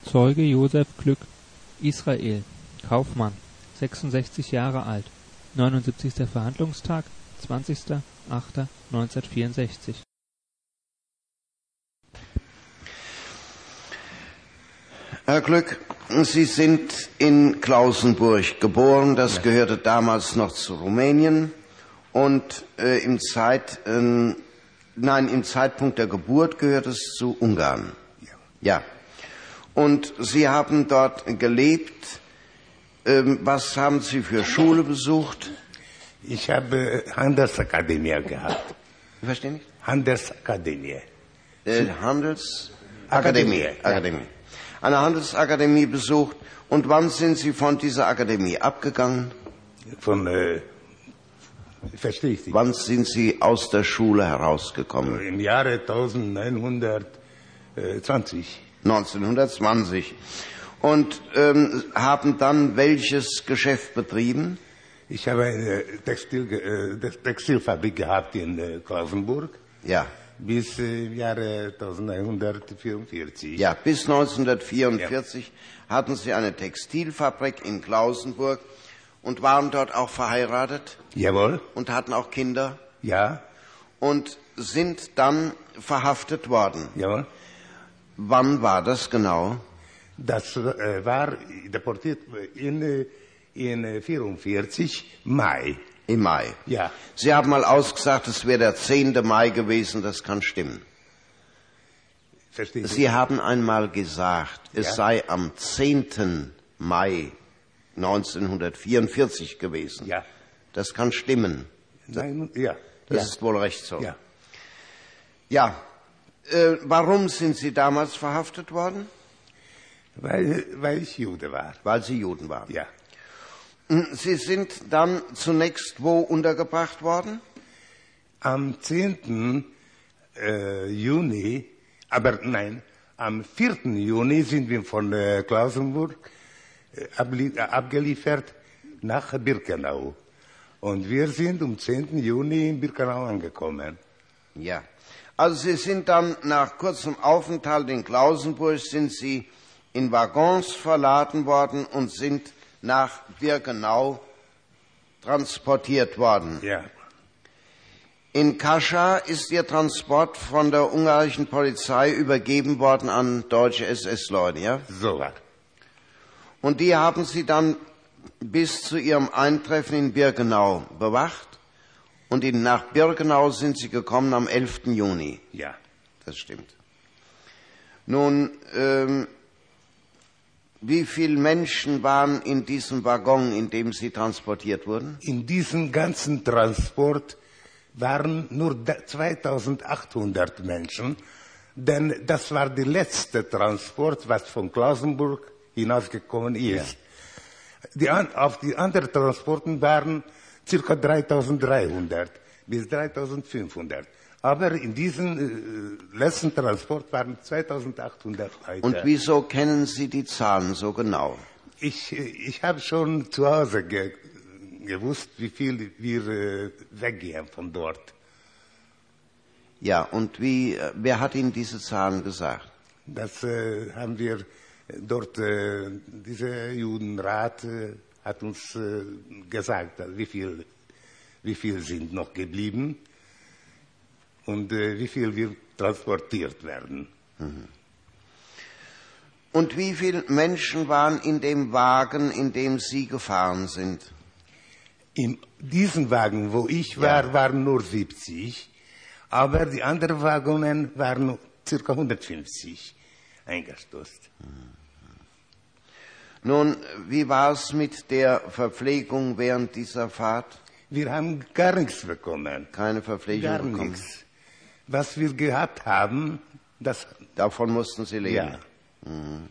Zeuge Josef Glück, Israel, Kaufmann, 66 Jahre alt, 79. Verhandlungstag, 20.08.1964. Herr Glück, Sie sind in Klausenburg geboren, das gehörte damals noch zu Rumänien und im Zeitpunkt der Geburt gehört es zu Ungarn. Ja. Und Sie haben dort gelebt. Was haben Sie für Schule besucht? Ich habe Handelsakademie gehabt. Ich verstehe nicht. Handelsakademie. Handelsakademie. Akademie. Eine Handelsakademie besucht. Und wann sind Sie von dieser Akademie abgegangen? Verstehe ich nicht. Wann sind Sie aus der Schule herausgekommen? Im Jahre 1920. 1920. Und haben dann welches Geschäft betrieben? Ich habe eine Textilfabrik gehabt in Klausenburg. Ja. Bis Jahre 1944. Ja, bis 1944 hatten Sie eine Textilfabrik in Klausenburg und waren dort auch verheiratet? Jawohl. Und hatten auch Kinder? Ja. Und sind dann verhaftet worden? Jawohl. Wann war das genau? Das war deportiert in 1944, Mai. Im Mai? Ja. Sie haben mal ausgesagt, es wäre der 10. Mai gewesen, das kann stimmen. Verstehe. Sie haben einmal gesagt, es sei am 10. Mai 1944 gewesen. Ja. Das kann stimmen. Nein, ja. Das ist wohl recht so. Ja. Ja. Warum sind Sie damals verhaftet worden? Weil ich Jude war. Weil Sie Juden waren. Ja. Sie sind dann zunächst wo untergebracht worden? Am 10. Juni, aber nein, am 4. Juni sind wir von Klausenburg abgeliefert nach Birkenau. Und wir sind am 10. Juni in Birkenau angekommen. Ja. Also Sie sind dann nach kurzem Aufenthalt in Klausenburg sind Sie in Waggons verladen worden und sind nach Birkenau transportiert worden. Ja. In Kaschar ist Ihr Transport von der ungarischen Polizei übergeben worden an deutsche SS-Leute, ja? So war. Und die haben Sie dann bis zu Ihrem Eintreffen in Birkenau bewacht? Und nach Birkenau sind Sie gekommen am 11. Juni? Ja. Das stimmt. Nun, wie viele Menschen waren in diesem Waggon, in dem Sie transportiert wurden? In diesem ganzen Transport waren nur 2800 Menschen, denn das war der letzte Transport, was von Klausenburg hinausgekommen ist. Ja. Auf die anderen Transporten waren ca. 3300 bis 3500. Aber in diesem letzten Transport waren 2800 Leute. Und wieso kennen Sie die Zahlen so genau? Ich habe schon zu Hause gewusst, wie viel wir weggehen von dort. Ja, und wer hat Ihnen diese Zahlen gesagt? Das haben wir dort, dieser Judenrat hat uns gesagt, wie viel sind noch geblieben und wie viel wird transportiert werden. Mhm. Und wie viele Menschen waren in dem Wagen, in dem Sie gefahren sind? In diesem Wagen, wo ich war, waren nur 70, aber die anderen Waggons waren ca. 150 eingestoßen. Nun, wie war es mit der Verpflegung während dieser Fahrt? Wir haben gar nichts bekommen. Keine Verpflegung gar bekommen? Nichts. Was wir gehabt haben, davon mussten Sie leben? Ja. Mhm.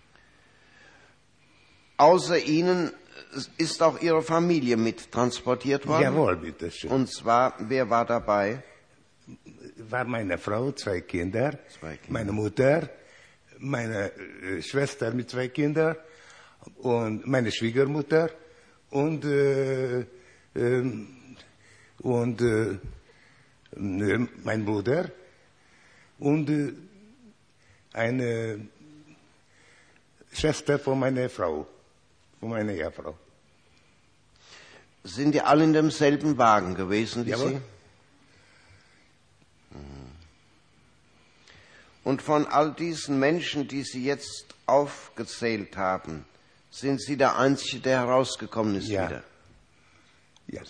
Außer Ihnen ist auch Ihre Familie mit transportiert worden? Jawohl, bitteschön. Und zwar, wer war dabei? War meine Frau, 2 Kinder, meine Mutter, meine Schwester mit 2 Kindern und meine Schwiegermutter und mein Bruder und eine Schwester von meiner Frau, von meiner Ehefrau. Sind die alle in demselben Wagen gewesen wie Jawohl. Sie? Und von all diesen Menschen, die Sie jetzt aufgezählt haben, sind Sie der Einzige, der herausgekommen ist Ja. wieder? Ja.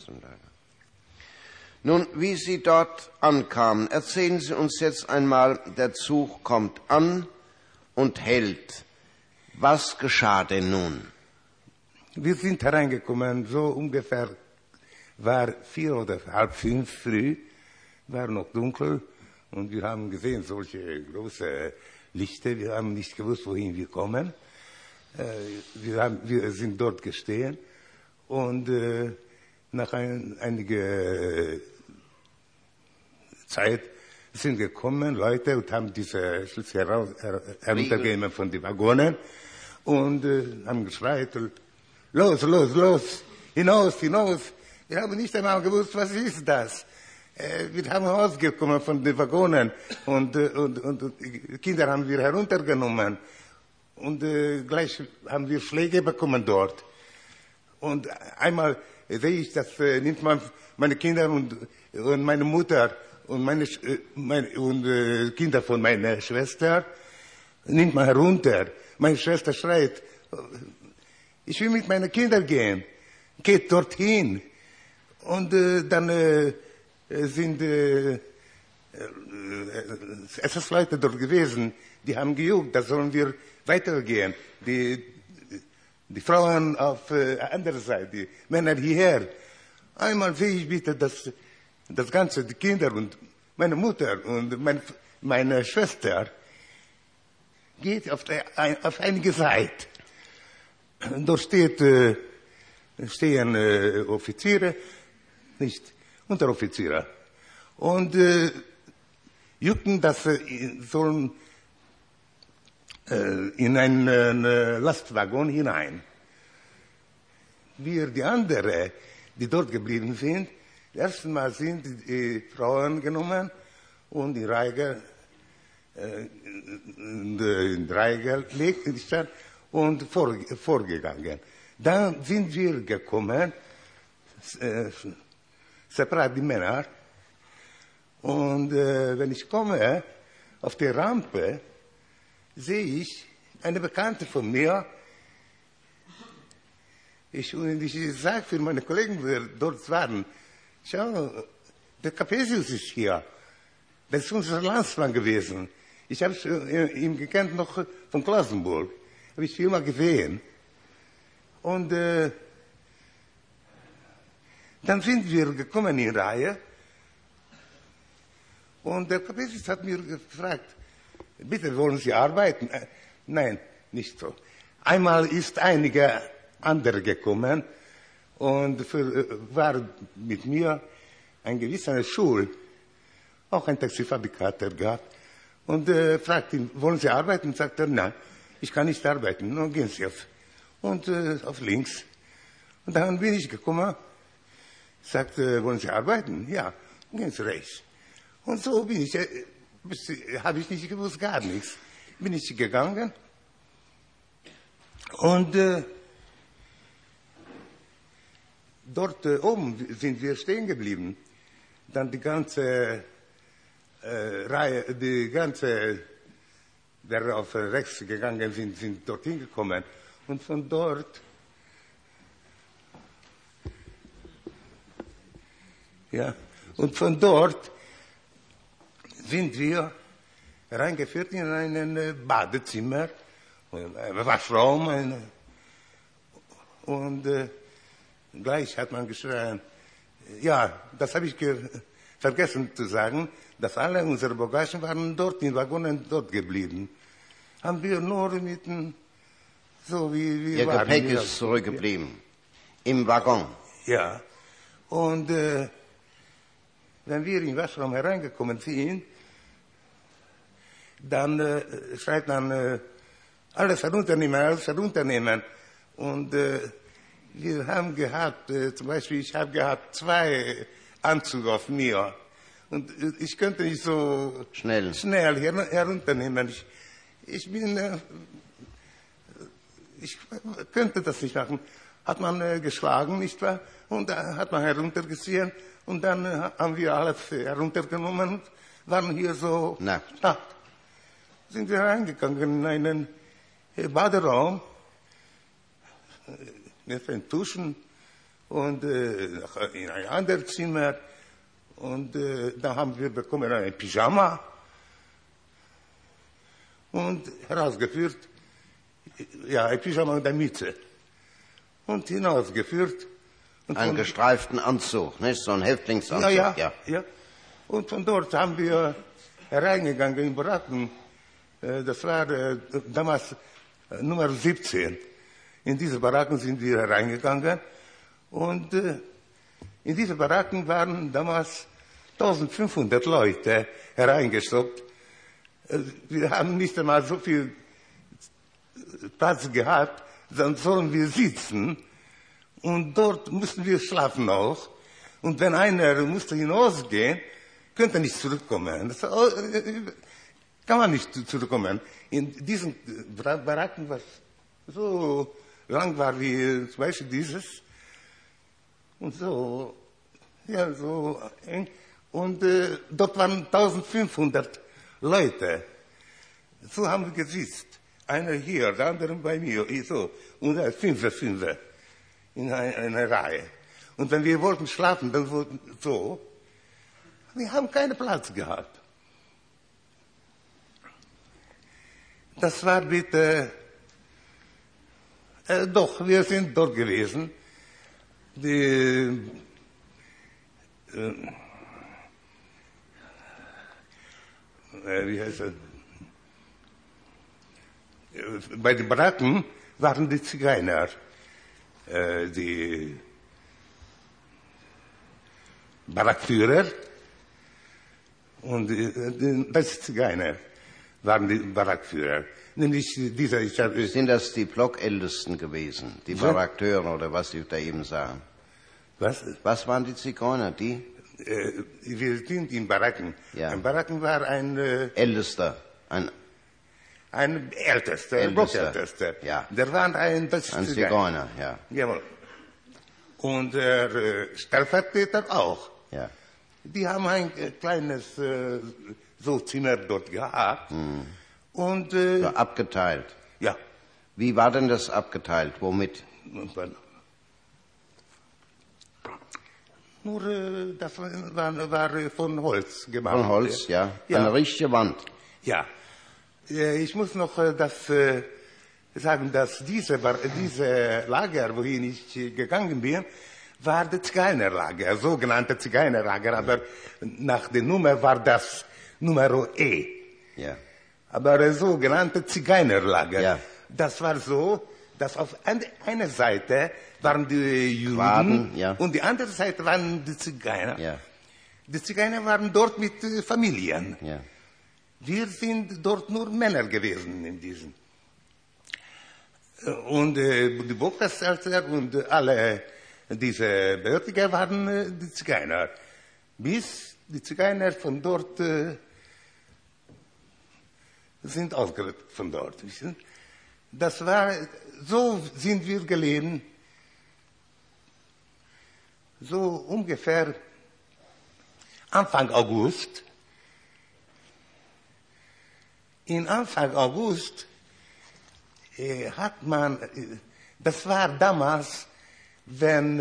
Nun, wie Sie dort ankamen, erzählen Sie uns jetzt einmal, der Zug kommt an und hält. Was geschah denn nun? Wir sind hereingekommen, so ungefähr war 4 oder halb 5 früh, war noch dunkel und wir haben gesehen solche große Lichter. Wir haben nicht gewusst, wohin wir kommen. Wir sind dort gestehen und nach einiger Zeit sind gekommen Leute und haben diese Schlüssel heruntergegeben von den Waggonen und haben geschreit, los, los, los, hinaus, hinaus. Wir haben nicht einmal gewusst, was ist das. Wir haben rausgekommen von den Waggonen und die Kinder haben wir heruntergenommen und gleich haben wir Schläge bekommen dort. Und einmal sehe ich, dass nimmt man meine Kinder und meine Mutter und Kinder von meiner Schwester nimmt man herunter. Meine Schwester schreit, ich will mit meinen Kindern gehen. Geht dorthin. Und dann sind SS-Leute dort gewesen, die haben gejuckt, da sollen wir weitergehen. Die Frauen auf der anderen Seite, die Männer hierher. Einmal sehe ich bitte, dass das Ganze, die Kinder und meine Mutter und meine Schwester geht auf einige Seite. Dort stehen Offiziere, nicht Unteroffiziere, und jucken, dass sie sollen in einen Lastwagen hinein. Wir, die anderen, die dort geblieben sind, das erste Mal sind die Frauen genommen und die Reiger gelegt und vorgegangen. Dann sind wir gekommen, separat die Männer, und wenn ich komme auf die Rampe, sehe ich eine Bekannte von mir. Ich sage für meine Kollegen, die dort waren, schau, der Capesius ist hier. Das ist unser Landsmann gewesen. Ich habe ihn gekannt noch von Klausenburg. Habe ich immer gesehen. Und dann sind wir gekommen in Reihe. Und der Capesius hat mir gefragt, bitte, wollen Sie arbeiten? Nein, nicht so. Einmal ist einige andere gekommen und war mit mir ein gewisser Schul, auch ein Taxifabrikator gehabt, und fragt ihn, wollen Sie arbeiten? Sagt er, nein, ich kann nicht arbeiten, nun gehen Sie auf links. Und dann bin ich gekommen, sagt, wollen Sie arbeiten? Ja, gehen Sie rechts. Und so bin ich, habe ich nicht gewusst, gar nichts. Bin ich gegangen und dort oben sind wir stehen geblieben. Dann die ganze Reihe, der auf rechts gegangen sind dorthin gekommen. Und von dort, sind wir reingeführt in ein Badezimmer, ein Waschraum, und gleich hat man geschrien, ja, das habe ich vergessen zu sagen, dass alle unsere Bagagen waren dort, in Waggonen dort geblieben. Haben wir nur so wie Ihr waren. Gepäck ist zurückgeblieben, im Waggon. Ja, und wenn wir in den Waschraum hereingekommen sind, dann schreit man, alles herunternehmen. Und wir haben gehabt, zum Beispiel, ich habe gehabt 2 Anzüge auf mir. Und ich könnte nicht so schnell herunternehmen. Ich bin ich könnte das nicht machen. Hat man geschlagen, nicht wahr? Und da hat man heruntergezogen und dann haben wir alles heruntergenommen und waren hier so Nackt. Sind wir reingegangen in einen Baderaum, mit einem Duschen und in ein anderes Zimmer und da haben wir bekommen ein Pyjama und herausgeführt, ja, ein Pyjama und eine Mütze und hinausgeführt. Und einen gestreiften Anzug, nicht? So ein Häftlingsanzug. Ja. Und von dort haben wir hereingegangen in Baracken. Das war damals Nummer 17. In diese Baracken sind wir hereingegangen. Und in diese Baracken waren damals 1500 Leute hereingestoppt. Wir haben nicht einmal so viel Platz gehabt, dann sollen wir sitzen. Und dort mussten wir schlafen auch. Und wenn einer musste hinausgehen, könnte nicht zurückkommen. Das kann man nicht zurückkommen. In diesen Baracken, was so lang war wie zum Beispiel dieses, und so, ja, so eng. Und dort waren 1500 Leute. So haben wir gesitzt. Einer hier, der andere bei mir, so. Und Fünfer. In einer Reihe. Und wenn wir wollten schlafen, dann wollten so. Wir haben keinen Platz gehabt. Das war bitte, doch, wir sind dort gewesen. Wie heißt es? Bei den Baracken waren die Zigeuner. Die Barackführer und die Zigeuner waren die Barackführer. Nämlich Sind das die Blockältesten gewesen, die Barakteure oder was ich da eben sah? Was waren die Zigeuner, die? Wir sind in Baracken. Ja. Ein Baracken war ein Ältester, ein Ältester, ein Blockältester. Ja. Der war ein Zigeuner, ja. Jawohl. Und der Stellvertreter auch. Ja. Die haben ein kleines so Zimmer dort gehabt. Und So abgeteilt. ja. Wie war denn das abgeteilt? Womit? Nur das war von Holz gemacht. Von Holz, ja. Ja. Eine richtige Wand. Ja. Ich muss noch sagen, dass diese Lager, wohin ich gegangen bin, war das Zigeunerlager, sogenannte Zigeunerlager, aber nach der Nummer war das Nummer E. Ja. Aber sogenannte Zigeunerlager. Ja. Das war so, dass auf einer Seite waren die Juden Schwaben, ja. und die andere Seite waren die Zigeuner. Ja. Die Zigeuner waren dort mit Familien. Ja. Wir sind dort nur Männer gewesen in diesen. Und die Burgstatthalter und alle diese Bürger waren die Zigeuner. Bis die Zigeuner von dort sind ausgerückt von dort. Das war, so sind wir gelebt. So ungefähr Anfang August. In Anfang August hat man, das war damals, wenn,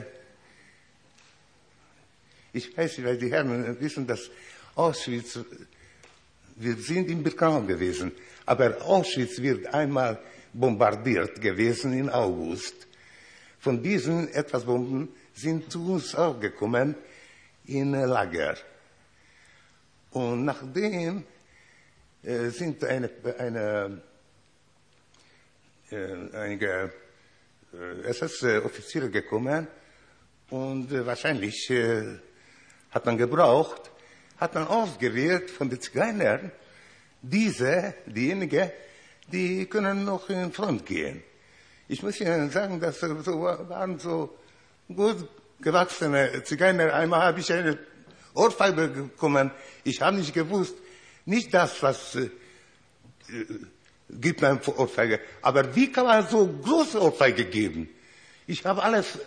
ich weiß nicht, weil die Herren wissen, dass Auschwitz, wir sind in Birkenau gewesen, aber Auschwitz wird einmal bombardiert gewesen im August. Von diesen etwas Bomben sind zu uns auch gekommen in Lager. Und nachdem sind einige SS-Offiziere gekommen und wahrscheinlich hat man gebraucht, hat man ausgewählt von den Zigeunern, diejenigen, die können noch in Front gehen. Ich muss Ihnen sagen, dass waren so gut gewachsene Zigeuner. Einmal habe ich eine Ohrfeige bekommen. Ich habe nicht gewusst, nicht das, was gibt mir eine Ohrfeige. Aber wie kann man so große Ohrfeige geben? Ich habe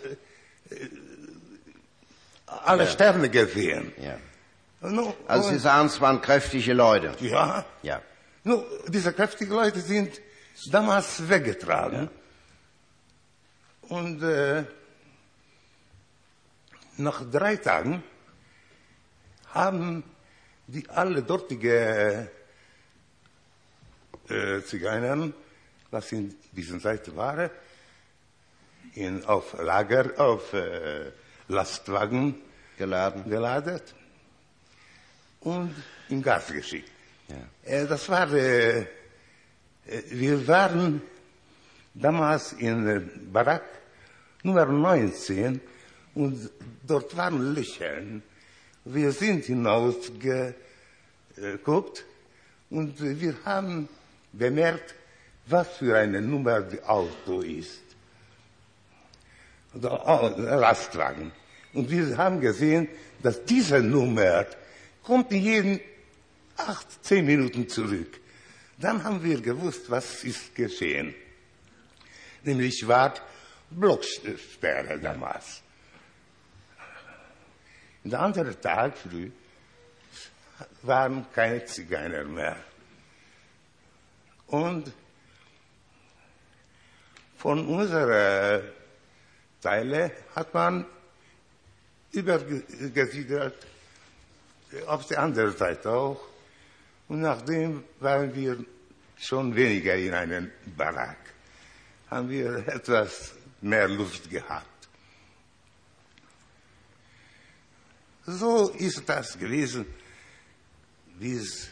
alle Sterne gesehen. Ja. No, Also Sie sagen, es waren kräftige Leute. ja. Ja. No, diese kräftigen Leute sind damals weggetragen. Und nach 3 Tagen haben die alle dortige Zigeuner, was in dieser Zeit waren, auf Lager, auf Lastwagen geladen und in Gas geschickt. Ja. Das war, wir waren damals in Barack Nummer 19 und dort waren Löcher. Wir sind hinausgeguckt und wir haben bemerkt, was für eine Nummer das Auto ist. Der Lastwagen. Und wir haben gesehen, dass diese Nummer kommt in jeden 8-10 Minuten zurück. Dann haben wir gewusst, was ist geschehen. Nämlich war Blocksperre damals. Der andere Tag früh waren keine Zigeuner mehr. Und von unserer Teile hat man übergesiedelt auf die andere Seite auch. Und nachdem waren wir schon weniger in einem Barack, haben wir etwas mehr Luft gehabt. So ist das gewesen, bis.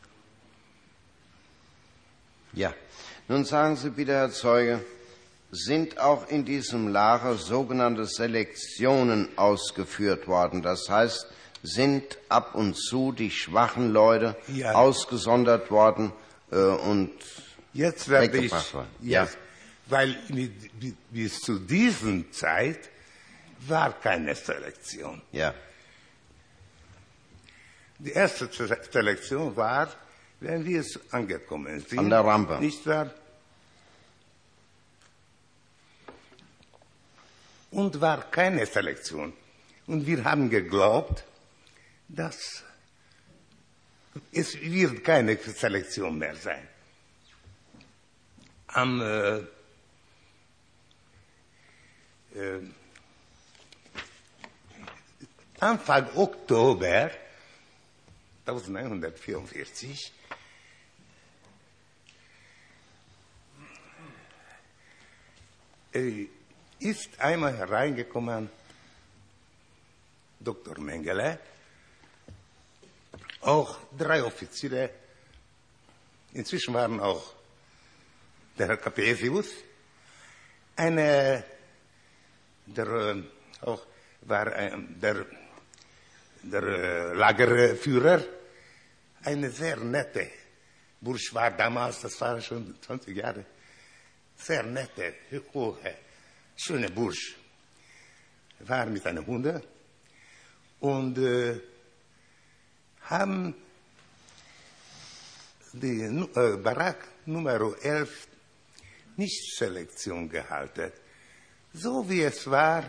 Ja. Nun sagen Sie bitte, Herr Zeuge, sind auch in diesem Lager sogenannte Selektionen ausgeführt worden? Das heißt, sind ab und zu die schwachen Leute ausgesondert worden und jetzt werde weggebracht worden? Ja, weil bis zu dieser Zeit war keine Selektion. Ja. Die erste Selektion war, wenn wir angekommen sind. An der Rampe. Nicht wahr? Und war keine Selektion. Und wir haben geglaubt, dass es wird keine Selektion mehr sein. Am Anfang Oktober 1944 ist einmal hereingekommen Dr. Mengele, auch 3 Offiziere, inzwischen waren auch der Herr Capesius, der auch war der Lagerführer, eine sehr nette Bursch war damals, das war schon 20 Jahre, sehr nette, hohe, schöne Bursch, war mit einem Hunde und haben die Barack Nummer 11 nicht Selektion gehalten, so wie es war,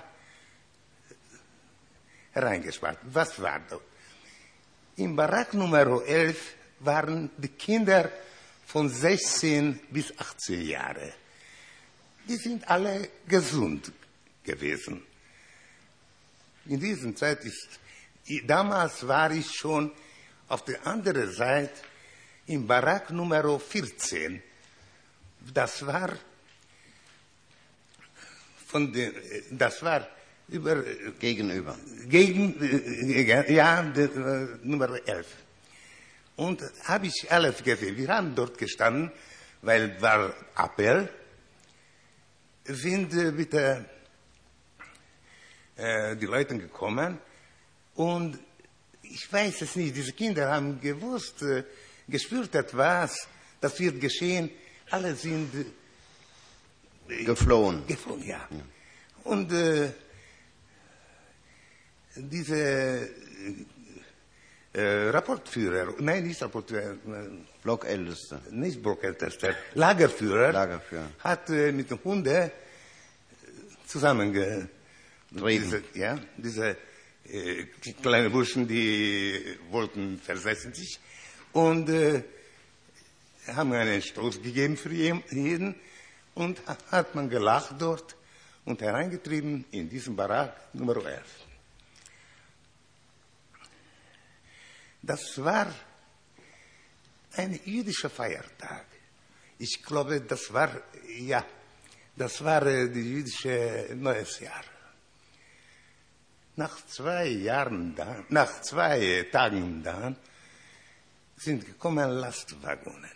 reingespart. Was war dort? Im Barack Nummer 11 waren die Kinder von 16 bis 18 Jahre. Die sind alle gesund gewesen. In dieser Zeit damals war ich schon auf der anderen Seite im Barack Nummer 14. Das war Gegenüber. Nummer 11. Und habe ich 11 gesehen. Wir haben dort gestanden, weil war Appell. Sind bitte die Leute gekommen und ich weiß es nicht, diese Kinder haben gewusst, gespürt etwas, das wird geschehen. Alle sind geflohen. Ja. Und diese Rapportführer, nein, nicht Rapportführer, Blockältester. nicht Blockältester, Lagerführer, Lagerführer. hat mit den Hunden zusammen diese kleinen Burschen, die wollten versetzen sich und haben einen Stoß gegeben für jeden und hat man gelacht dort und hereingetrieben in diesen Barack Nummer 11. Das war ein jüdischer Feiertag. Ich glaube, das war die jüdische Neues Jahr. Nach 2 Tagen dann, sind gekommen Lastwagonen.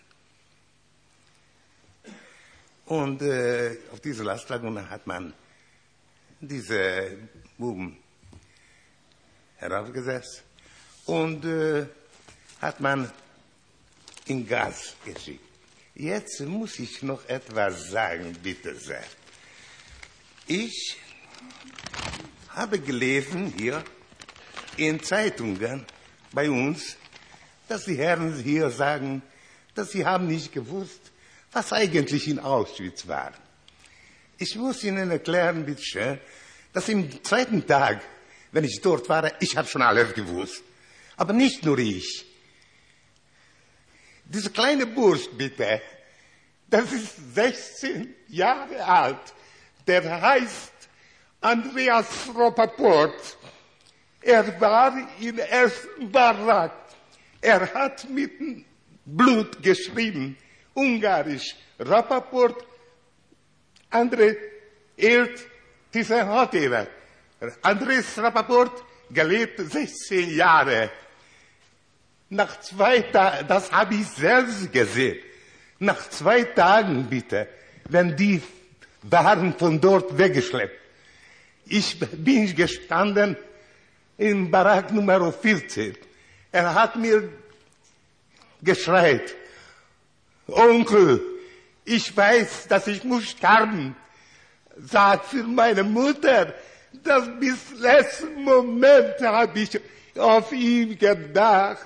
Und auf diese Lastwagonen hat man diese Buben heraufgesetzt und hat man in Gas geschickt. Jetzt muss ich noch etwas sagen, bitte sehr. Ich habe gelesen hier in Zeitungen bei uns, dass die Herren hier sagen, dass sie haben nicht gewusst, was eigentlich in Auschwitz war. Ich muss Ihnen erklären, bitte schön, dass im zweiten Tag, wenn ich dort war, ich habe schon alles gewusst. Aber nicht nur ich. Dieser kleine Bursch, bitte, das ist 16 Jahre alt. Der heißt Andreas Rappaport. Er war im ersten Barack. Er hat mit Blut geschrieben, ungarisch. Rappaport, André Elt, dieser Hoteler. Andres Rappaport gelebt 16 Jahre. Nach 2 Tagen, das habe ich selbst gesehen, nach 2 Tagen bitte, wenn die waren von dort weggeschleppt. Ich bin gestanden im Barack Nummer 14. Er hat mir geschreit, Onkel, ich weiß, dass ich muss sterben. Sag für meine Mutter, dass bis letzten Moment habe ich auf ihn gedacht.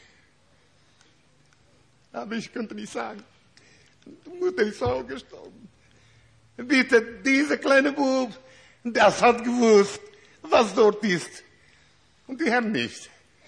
Aber ich könnte nicht sagen, die Mutter ist auch gestorben. Bitte, dieser kleine Bub, das hat gewusst, was dort ist. Und die Herren nicht.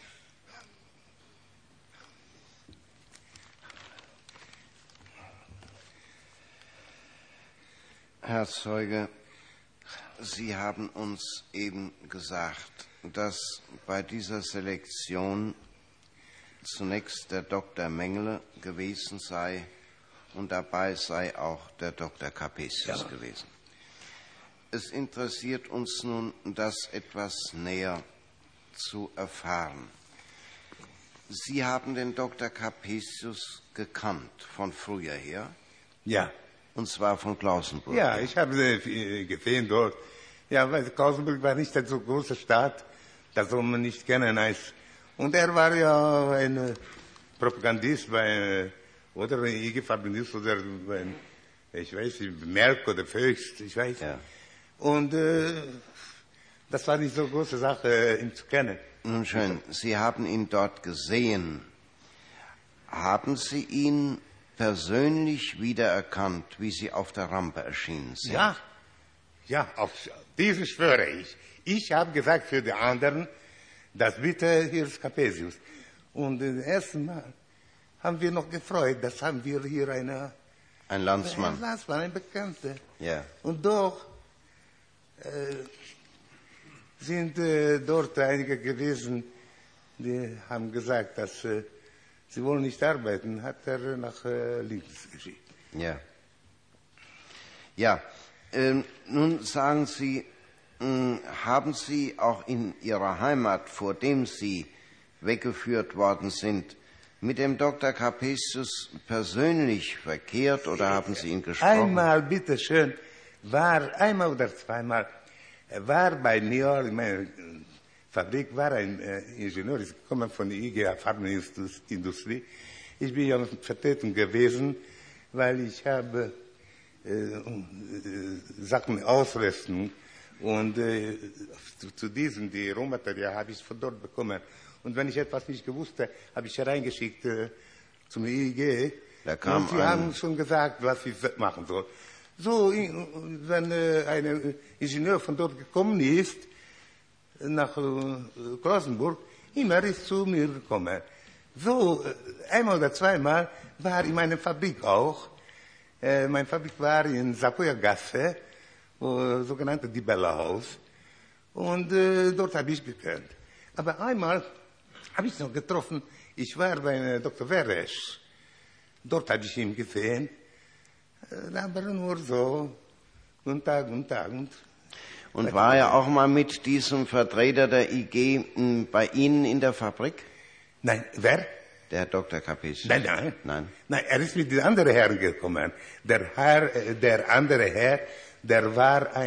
Herr Zeuge, Sie haben uns eben gesagt, dass bei dieser Selektion zunächst der Dr. Mengele gewesen sei und dabei sei auch der Dr. Capesius gewesen. Es interessiert uns nun, das etwas näher zu erfahren. Sie haben den Dr. Capesius gekannt von früher her? Ja. Und zwar von Klausenburg. Ja, ich habe gesehen dort. Ja, weil Klausenburg war nicht eine so große Stadt, das soll man nicht kennen. Und er war ja ein Propagandist oder ein IG-Fabinist oder ich weiß nicht, Merck oder Vöxt, ich weiß. Ja. Und das war nicht so eine große Sache, ihn zu kennen. Nun schön, Sie haben ihn dort gesehen. Haben Sie ihn persönlich wiedererkannt, wie Sie auf der Rampe erschienen sind? Ja, auf diesen schwöre ich. Ich habe gesagt für die anderen, das bitte hier ist Capesius. Und das erste Mal haben wir noch gefreut, das haben wir hier ein Landsmann. Ein Landsmann, ein Bekannter. Ja. Und doch sind dort einige gewesen, die haben gesagt, dass sie wollen nicht arbeiten, hat er nach links geschickt. Ja. Ja, nun sagen Sie, haben Sie auch in Ihrer Heimat, vor dem Sie weggeführt worden sind, mit dem Dr. Capesius persönlich verkehrt oder haben Sie ihn gesprochen? Einmal, bitteschön, einmal oder zweimal, war bei mir in meiner Fabrik, war ein Ingenieur, ist gekommen von der IG Farbenindustrie. Ich bin ja in Vertretung gewesen, weil ich habe Sachen ausrüsten und zu diesen, die Rohmaterial habe ich von dort bekommen. Und wenn ich etwas nicht gewusst habe, habe ich hereingeschickt zum IEG. Da kam und sie haben schon gesagt, was ich machen soll. So, wenn ein Ingenieur von dort gekommen ist, nach Klausenburg, immer ist zu mir gekommen. So, einmal oder zweimal war in meiner Fabrik auch. Meine Fabrik war in Sapoja-Gasse, sogenannte Dibella-Haus. Und dort habe ich gekannt. Aber einmal habe ich noch getroffen, ich war bei Dr. Veresch. Dort habe ich ihn gesehen. Aber nur so, guten Tag, guten Tag. Und war er auch mal mit diesem Vertreter der IG bei Ihnen in der Fabrik? Nein, wer? Der Herr Dr. Capesius. Nein, er ist mit den anderen Herren gekommen. Der andere Herr, der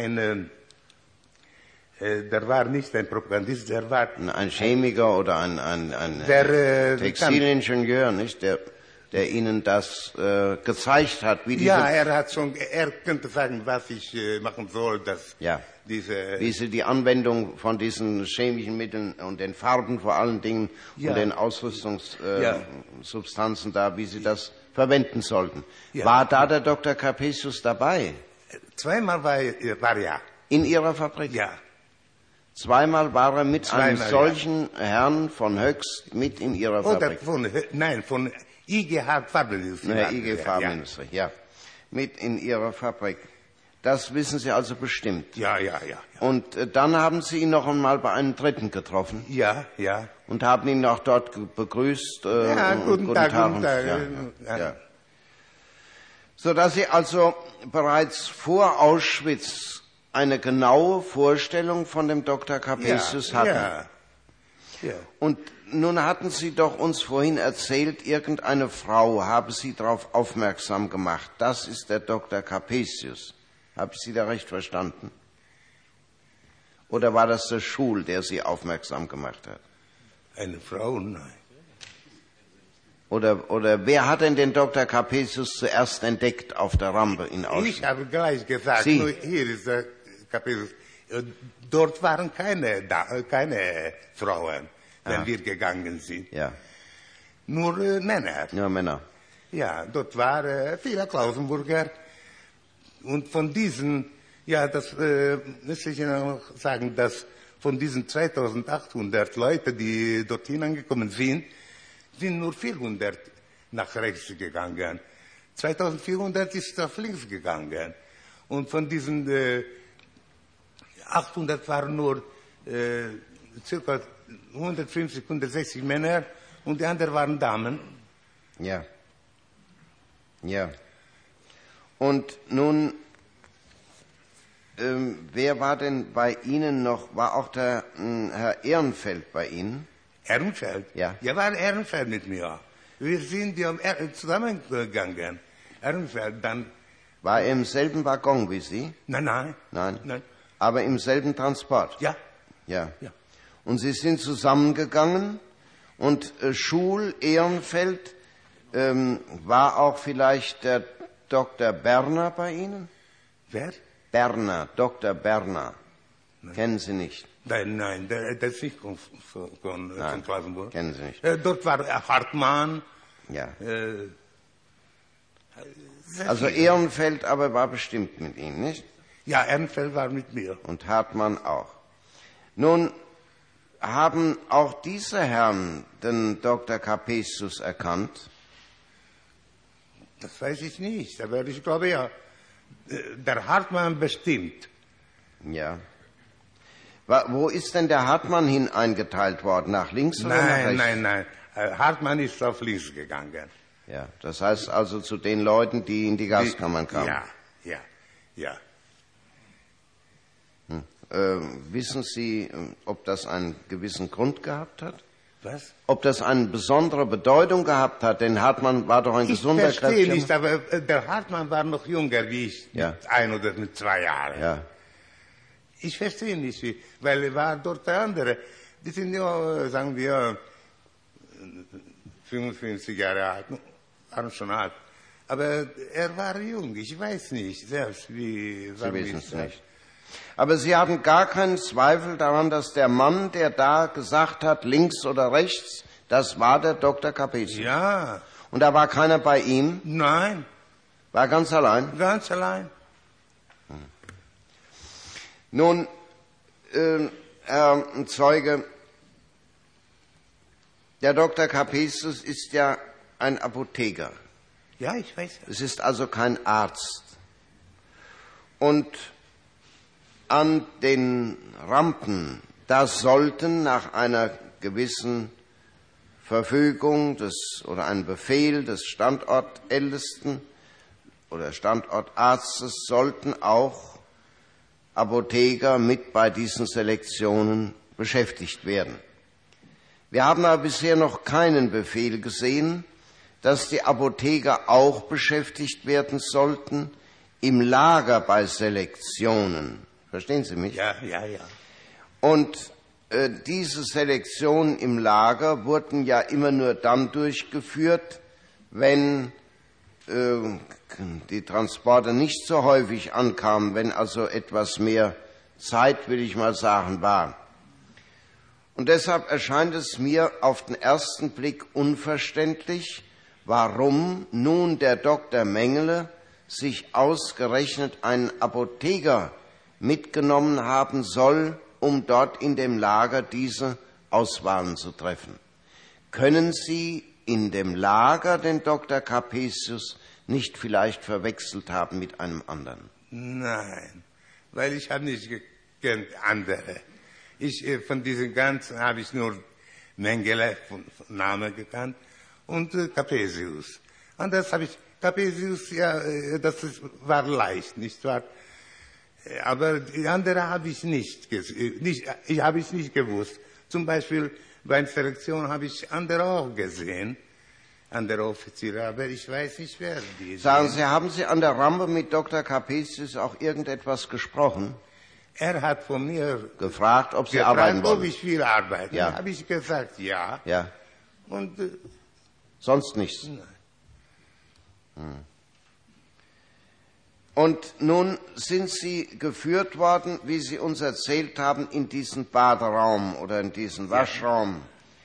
war nicht ein Propagandist, der war ein Chemiker oder ein Textilingenieur, nicht? Der Ihnen das gezeigt hat, wie diese... Ja, er könnte sagen, was ich machen soll, dass wie Sie die Anwendung von diesen chemischen Mitteln und den Farben vor allen Dingen und den Ausrüstungssubstanzen da, wie Sie das verwenden sollten. Ja. War da der Dr. Capesius dabei? Zweimal war er. In Ihrer Fabrik? Ja. Zweimal war er mit einem solchen Herrn von Höchst mit in Ihrer Fabrik? Von IG Farbenindustrie. Ja, IG Farbenindustrie, ja. Mit in Ihrer Fabrik. Das wissen Sie also bestimmt. Ja. Und dann haben Sie ihn noch einmal bei einem Dritten getroffen? Ja. Und haben ihn auch dort begrüßt? Guten Tag. Ja. So dass Sie also bereits vor Auschwitz eine genaue Vorstellung von dem Dr. Capesius hatten. Ja. Und nun hatten Sie doch uns vorhin erzählt, irgendeine Frau habe Sie darauf aufmerksam gemacht. Das ist der Dr. Capesius. Habe ich Sie da recht verstanden? Oder war das der Schul, der Sie aufmerksam gemacht hat? Eine Frau? Nein. Oder wer hat denn den Dr. Capesius zuerst entdeckt auf der Rampe in Auschwitz? Ich habe gleich gesagt, Sie? Nur hier ist der Capesius. Dort waren keine Frauen, wenn wir gegangen sind. Ja. Nur Männer. Nur Männer. Ja, dort waren viele Klausenburger. Und von diesen, das müsste ich Ihnen noch sagen, dass von diesen 2800 Leute, die dorthin angekommen sind nur 400 nach rechts gegangen. 2400 ist auf links gegangen. Und von diesen 800 waren nur circa 150, 160 Männer und die anderen waren Damen. Ja. Und nun, wer war denn bei Ihnen noch? War auch der Herr Ehrenfeld bei Ihnen? Ehrenfeld? Ja. Ja, war Ehrenfeld mit mir. Wir sind zusammengegangen. Ehrenfeld, dann... War er im selben Waggon wie Sie? Nein. Aber im selben Transport? Ja. Und Sie sind zusammengegangen und Schul, Ehrenfeld, war auch vielleicht der Dr. Berner bei Ihnen? Wer? Berner, Dr. Berner. Nein. Kennen Sie nicht? Nein, der ist nicht von Klausenburg. Kennen Sie nicht. Dort war Hartmann. Ja. Also Ehrenfeld aber war bestimmt mit Ihnen, nicht? Ja, Ehrenfeld war mit mir. Und Hartmann auch. Nun, haben auch diese Herren den Dr. Capesius erkannt? Das weiß ich nicht, aber ich glaube ja. Der Hartmann bestimmt. Ja. Wo ist denn der Hartmann hin eingeteilt worden? Nach links oder nach rechts? Nein. Hartmann ist auf links gegangen. Ja, das heißt also zu den Leuten, die in die Gaskammern kamen. Ja. Wissen Sie, ob das einen gewissen Grund gehabt hat? Was? Ob das eine besondere Bedeutung gehabt hat? Denn Hartmann war doch ein gesunder Kräftiger. Ich verstehe nicht, aber der Hartmann war noch jünger wie ich, mit 1 oder mit 2 Jahren. Ja. Ich verstehe nicht, weil er war dort der andere. Die sind ja, sagen wir, 55 Jahre alt, waren schon alt. Aber er war jung, ich weiß nicht selbst, wie... Sie wissen es nicht. Aber Sie haben gar keinen Zweifel daran, dass der Mann, der da gesagt hat, links oder rechts, das war der Dr. Capesius. Ja. Und da war keiner bei ihm? Nein. War ganz allein? Ganz allein. Nun, Herr Zeuge, der Dr. Capesius ist ja ein Apotheker. Ja, ich weiß. Es ist also kein Arzt. Und an den Rampen, da sollten nach einer gewissen Verfügung oder einem Befehl des Standortältesten oder Standortarztes sollten auch Apotheker mit bei diesen Selektionen beschäftigt werden. Wir haben aber bisher noch keinen Befehl gesehen, dass die Apotheker auch beschäftigt werden sollten im Lager bei Selektionen. Verstehen Sie mich? Ja. Und diese Selektionen im Lager wurden ja immer nur dann durchgeführt, wenn die Transporte nicht so häufig ankamen, wenn also etwas mehr Zeit, will ich mal sagen, war. Und deshalb erscheint es mir auf den ersten Blick unverständlich, warum nun der Dr. Mengele sich ausgerechnet einen Apotheker mitgenommen haben soll, um dort in dem Lager diese Auswahlen zu treffen. Können Sie in dem Lager den Dr. Capesius nicht vielleicht verwechselt haben mit einem anderen? Nein, weil ich habe nicht gekannt andere. Von diesen ganzen habe ich nur Mengele von Namen gekannt und Capesius. Und das habe ich, Capesius, ja, war leicht, nicht wahr? Aber die andere habe ich nicht gewusst. Zum Beispiel bei der Selektion habe ich andere auch gesehen, andere Offiziere, aber ich weiß nicht, wer die sind. Sagen Sie, haben Sie an der Rampe mit Dr. Capesius auch irgendetwas gesprochen? Er hat von mir gefragt, ob Sie arbeiten wollen. Ob ich will arbeiten. Ja. Habe ich gesagt, ja. Ja. Und sonst nichts? Nein. Und nun sind Sie geführt worden, wie Sie uns erzählt haben, in diesen Baderaum oder in diesen Waschraum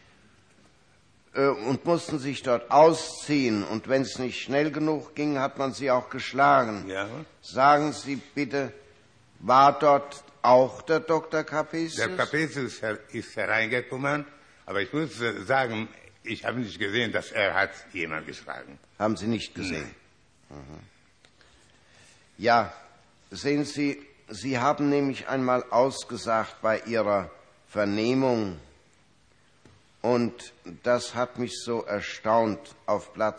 und mussten sich dort ausziehen. Und wenn es nicht schnell genug ging, hat man Sie auch geschlagen. Ja. Sagen Sie bitte, war dort auch der Dr. Capesius? Der Capesius ist hereingekommen, aber ich muss sagen, ich habe nicht gesehen, dass er hat jemand geschlagen. Haben Sie nicht gesehen? Mhm. Ja, sehen Sie, Sie haben nämlich einmal ausgesagt bei Ihrer Vernehmung, und das hat mich so erstaunt, auf Blatt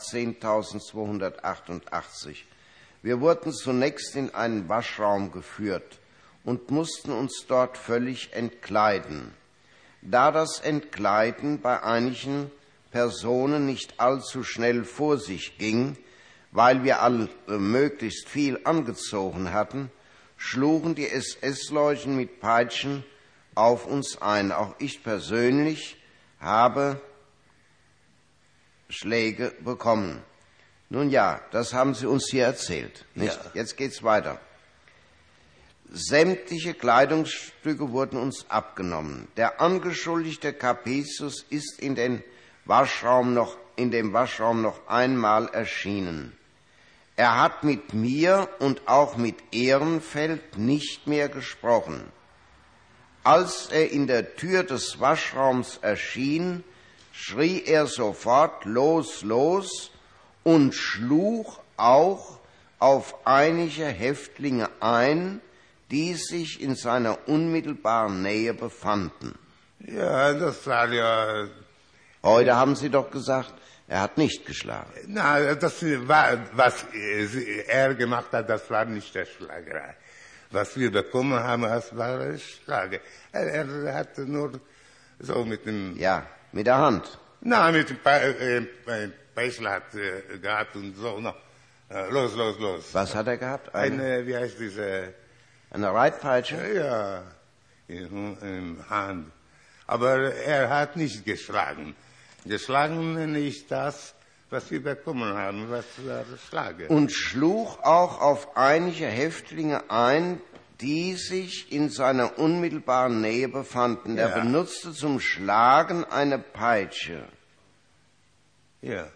10.288. Wir wurden zunächst in einen Waschraum geführt und mussten uns dort völlig entkleiden. Da das Entkleiden bei einigen Personen nicht allzu schnell vor sich ging, weil wir alle möglichst viel angezogen hatten, schlugen die SS-Leute mit Peitschen auf uns ein. Auch ich persönlich habe Schläge bekommen. Nun ja, das haben Sie uns hier erzählt, nicht? Ja. Jetzt geht's weiter. Sämtliche Kleidungsstücke wurden uns abgenommen. Der angeschuldigte Capesius ist in dem Waschraum noch einmal erschienen. Er hat mit mir und auch mit Ehrenfeld nicht mehr gesprochen. Als er in der Tür des Waschraums erschien, schrie er sofort los, los und schlug auch auf einige Häftlinge ein, die sich in seiner unmittelbaren Nähe befanden. Ja, das war ja... Heute haben Sie doch gesagt, er hat nicht geschlagen. Na, das war, was er gemacht hat, das war nicht der Schlagerei. Was wir bekommen haben, das war eine Schlage. Er hat nur so mit dem... Ja, mit der Hand. Na, mit dem Peitschel hat gehabt und so. No. Los, los, los. Was hat er gehabt? Wie heißt diese... Eine Reitpeitsche? Ja, in Hand. Aber er hat nicht geschlagen. Geschlagen ist das, was wir bekommen haben, was war Schlage. Und schlug auch auf einige Häftlinge ein, die sich in seiner unmittelbaren Nähe befanden. Er Ja. benutzte zum Schlagen eine Peitsche. Ja.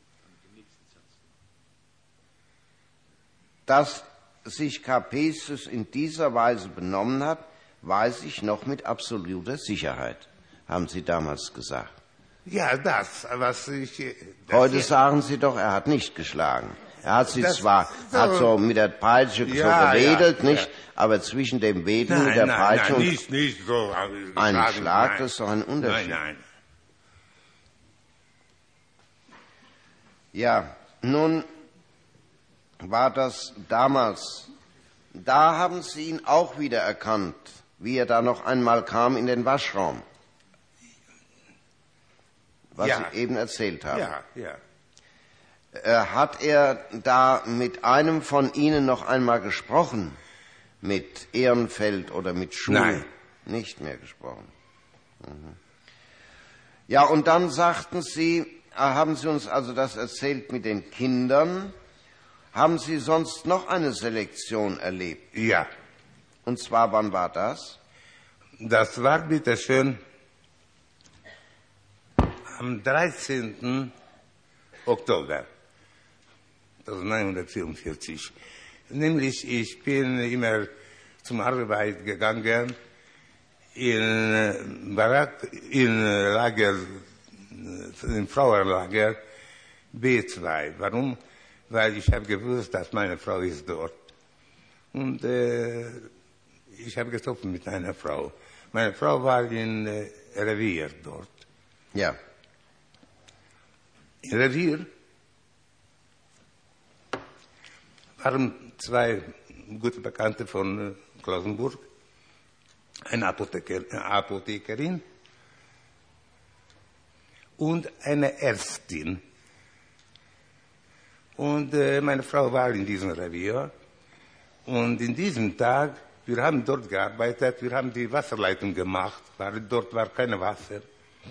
Dass sich Capesius in dieser Weise benommen hat, weiß ich noch mit absoluter Sicherheit, haben Sie damals gesagt. Ja, das, was ich... Heute sagen Sie doch, er hat nicht geschlagen. Er hat sie Das- zwar so- hat so mit der Peitsche Ja, so gewedelt, ja, nicht? ja. Aber zwischen dem Wedeln mit der Peitsche und nicht so. einem geschlagen, Schlag, nein. das ist doch ein Unterschied. Nein. Ja, nun war das damals. Da haben Sie ihn auch wieder erkannt, wie er da noch einmal kam in den Waschraum. Was Ja. Sie eben erzählt haben. Ja. Hat er da mit einem von Ihnen noch einmal gesprochen? Mit Ehrenfeld oder mit Schul? Nein. Nicht mehr gesprochen. Mhm. Ja, und dann sagten Sie, haben Sie uns also das erzählt mit den Kindern. Haben Sie sonst noch eine Selektion erlebt? Ja. Und zwar, wann war das? Das war bitteschön am 13. Oktober 1944. Nämlich, ich bin immer zum Arbeit gegangen in Barack, in Lager, im Frauenlager B2. Warum? Weil ich habe gewusst, dass meine Frau ist dort. Und ich habe getroffen mit einer Frau. Meine Frau war in Revier dort. Ja. In Revier waren zwei gute Bekannte von Klausenburg, eine Apothekerin und eine Ärztin. Und meine Frau war in diesem Revier. Und in diesem Tag, wir haben dort gearbeitet, wir haben die Wasserleitung gemacht, weil dort war kein Wasser.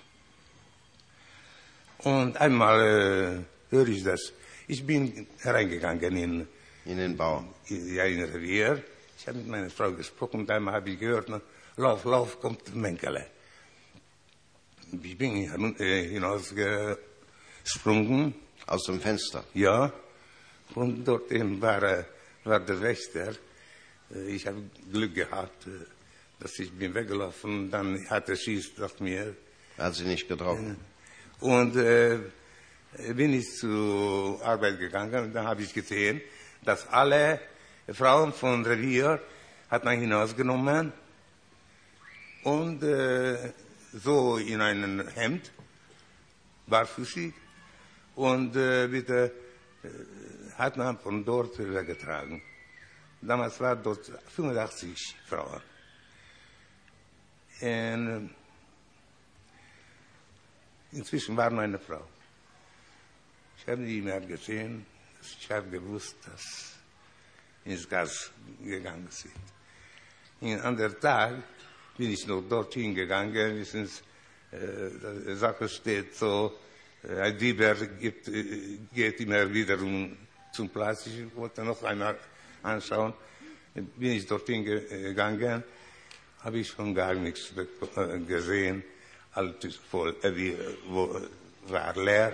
Und einmal höre ich das. Ich bin hereingegangen In den Bau. in Revier. Ich habe mit meiner Frau gesprochen und einmal habe ich gehört, lauf, kommt Mengele. Ich bin hinausgesprungen. Aus dem Fenster. Ja, und dort eben war der Wächter. Ich habe Glück gehabt, dass ich bin weggelaufen. Dann hat er schießt nach mir. Er hat Sie nicht getroffen. Und bin ich zur Arbeit gegangen und dann habe ich gesehen, dass alle Frauen von Revier hat man hinausgenommen und so in einem Hemd, barfüßig, und bitte hat man von dort weggetragen. Damals waren dort 85 Frauen. Und inzwischen war nur eine Frau. Ich habe nie mehr gesehen. Ich habe gewusst, dass ins Gas gegangen sind. Einen anderen Tag bin ich noch dorthin gegangen. Die Sache steht so, ein Dieber geht immer wieder zum Platz. Ich wollte noch einmal anschauen. Bin ich dorthin gegangen, habe ich schon gar nichts gesehen. Alles voll, war leer.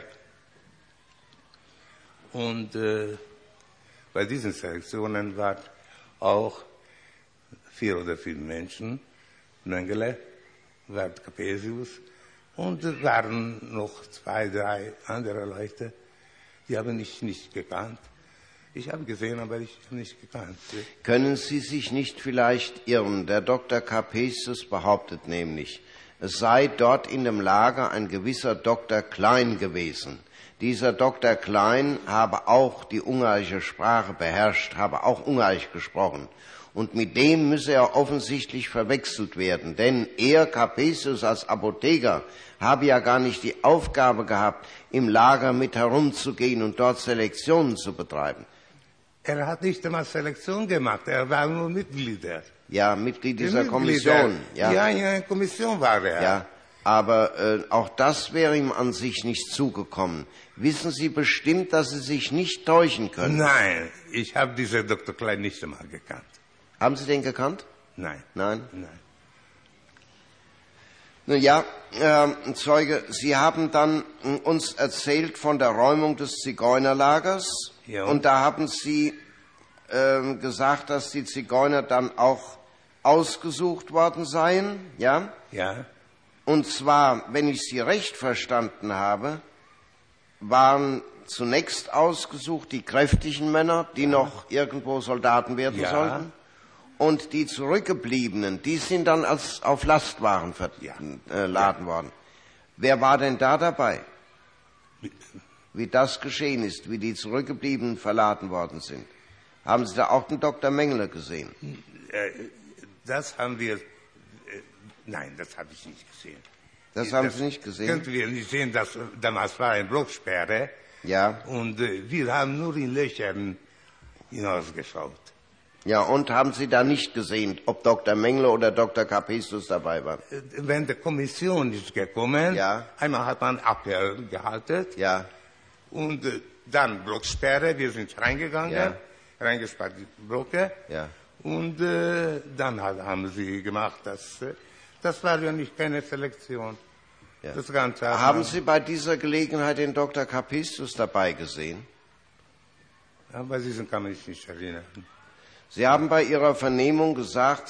Und bei diesen Selektionen waren auch 4 oder 5 Menschen, Mengele, war Capesius, und waren noch 2, 3 andere Leute, die haben ich nicht gekannt. Ich habe gesehen, aber ich habe nicht gekannt. Können Sie sich nicht vielleicht irren? Der Dr. Capesius behauptet nämlich, es sei dort in dem Lager ein gewisser Dr. Klein gewesen. Dieser Dr. Klein habe auch die ungarische Sprache beherrscht, habe auch Ungarisch gesprochen. Und mit dem müsse er offensichtlich verwechselt werden, denn er, Capesius als Apotheker, habe ja gar nicht die Aufgabe gehabt, im Lager mit herumzugehen und dort Selektionen zu betreiben. Er hat nicht einmal Selektion gemacht, er war nur Mitglieder. Ja, Mitglied dieser Die Kommission. Mitglieder. Ja, in einer Kommission war er. Ja, aber auch das wäre ihm an sich nicht zugekommen. Wissen Sie bestimmt, dass Sie sich nicht täuschen können? Nein, ich habe diesen Dr. Klein nicht einmal gekannt. Haben Sie den gekannt? Nein. Nein? Nein. Nun ja, Zeuge, Sie haben dann uns erzählt von der Räumung des Zigeunerlagers. Ja. Und da haben Sie gesagt, dass die Zigeuner dann auch ausgesucht worden seien, ja? Ja. Und zwar, wenn ich Sie recht verstanden habe, waren zunächst ausgesucht die kräftigen Männer, die noch irgendwo Soldaten werden sollten. Und die Zurückgebliebenen, die sind dann auf Lastwagen verladen worden. Wer war denn da dabei? Wie das geschehen ist, wie die Zurückgebliebenen verladen worden sind. Haben Sie da auch den Dr. Mengele gesehen? Das haben wir, nein, das habe ich nicht gesehen. Das haben Sie nicht gesehen? Könnten wir nicht sehen, dass damals war eine Blocksperre. Ja. Und wir haben nur in Löchern hinausgeschaut. Ja, und haben Sie da nicht gesehen, ob Dr. Mengele oder Dr. Capestus dabei war? Wenn die Kommission ist gekommen, einmal hat man Appell gehalten. Ja. Und dann Blocksperre, wir sind reingegangen, reingespart die Blöcke. Ja. Und dann haben sie gemacht, das war ja nicht keine Selektion. Ja. Das Ganze haben Sie bei dieser Gelegenheit den Dr. Capestus dabei gesehen? Aber diesen kann ich nicht erinnern. Sie haben bei Ihrer Vernehmung gesagt,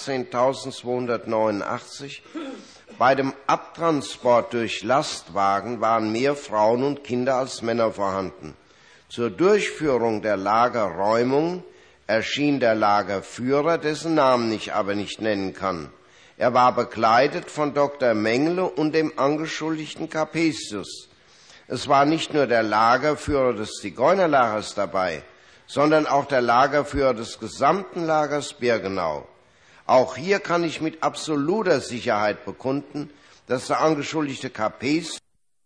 10.289, bei dem Abtransport durch Lastwagen waren mehr Frauen und Kinder als Männer vorhanden. Zur Durchführung der Lagerräumung erschien der Lagerführer, dessen Namen ich aber nicht nennen kann. Er war begleitet von Dr. Mengele und dem angeschuldigten Capestus. Es war nicht nur der Lagerführer des Zigeunerlagers dabei, sondern auch der Lagerführer des gesamten Lagers Birkenau. Auch hier kann ich mit absoluter Sicherheit bekunden, dass der angeschuldigte Capestus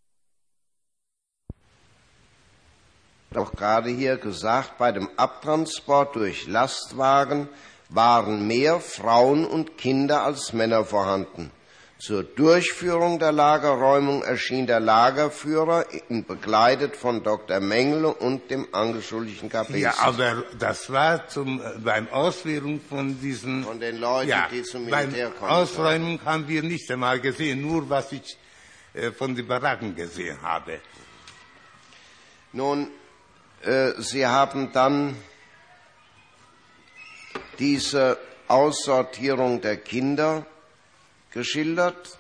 auch gerade hier gesagt, bei dem Abtransport durch Lastwagen waren mehr Frauen und Kinder als Männer vorhanden. Zur Durchführung der Lagerräumung erschien der Lagerführer begleitet von Dr. Mengele und dem angeschuldigten Capestus. Ja, aber das war beim Ausführung von diesen... Von den Leuten, die zum Militär kommen. Beim Ausräumen haben wir nicht einmal gesehen, nur was ich von den Baracken gesehen habe. Nun, Sie haben dann diese Aussortierung der Kinder geschildert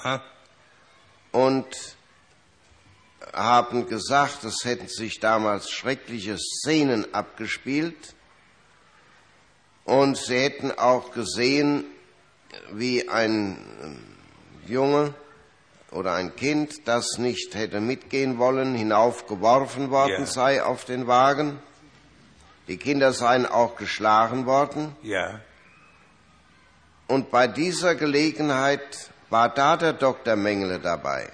und haben gesagt, es hätten sich damals schreckliche Szenen abgespielt und Sie hätten auch gesehen, wie ein Junge oder ein Kind, das nicht hätte mitgehen wollen, hinaufgeworfen worden sei auf den Wagen. Die Kinder seien auch geschlagen worden. Ja. Und bei dieser Gelegenheit war da der Dr. Mengele dabei.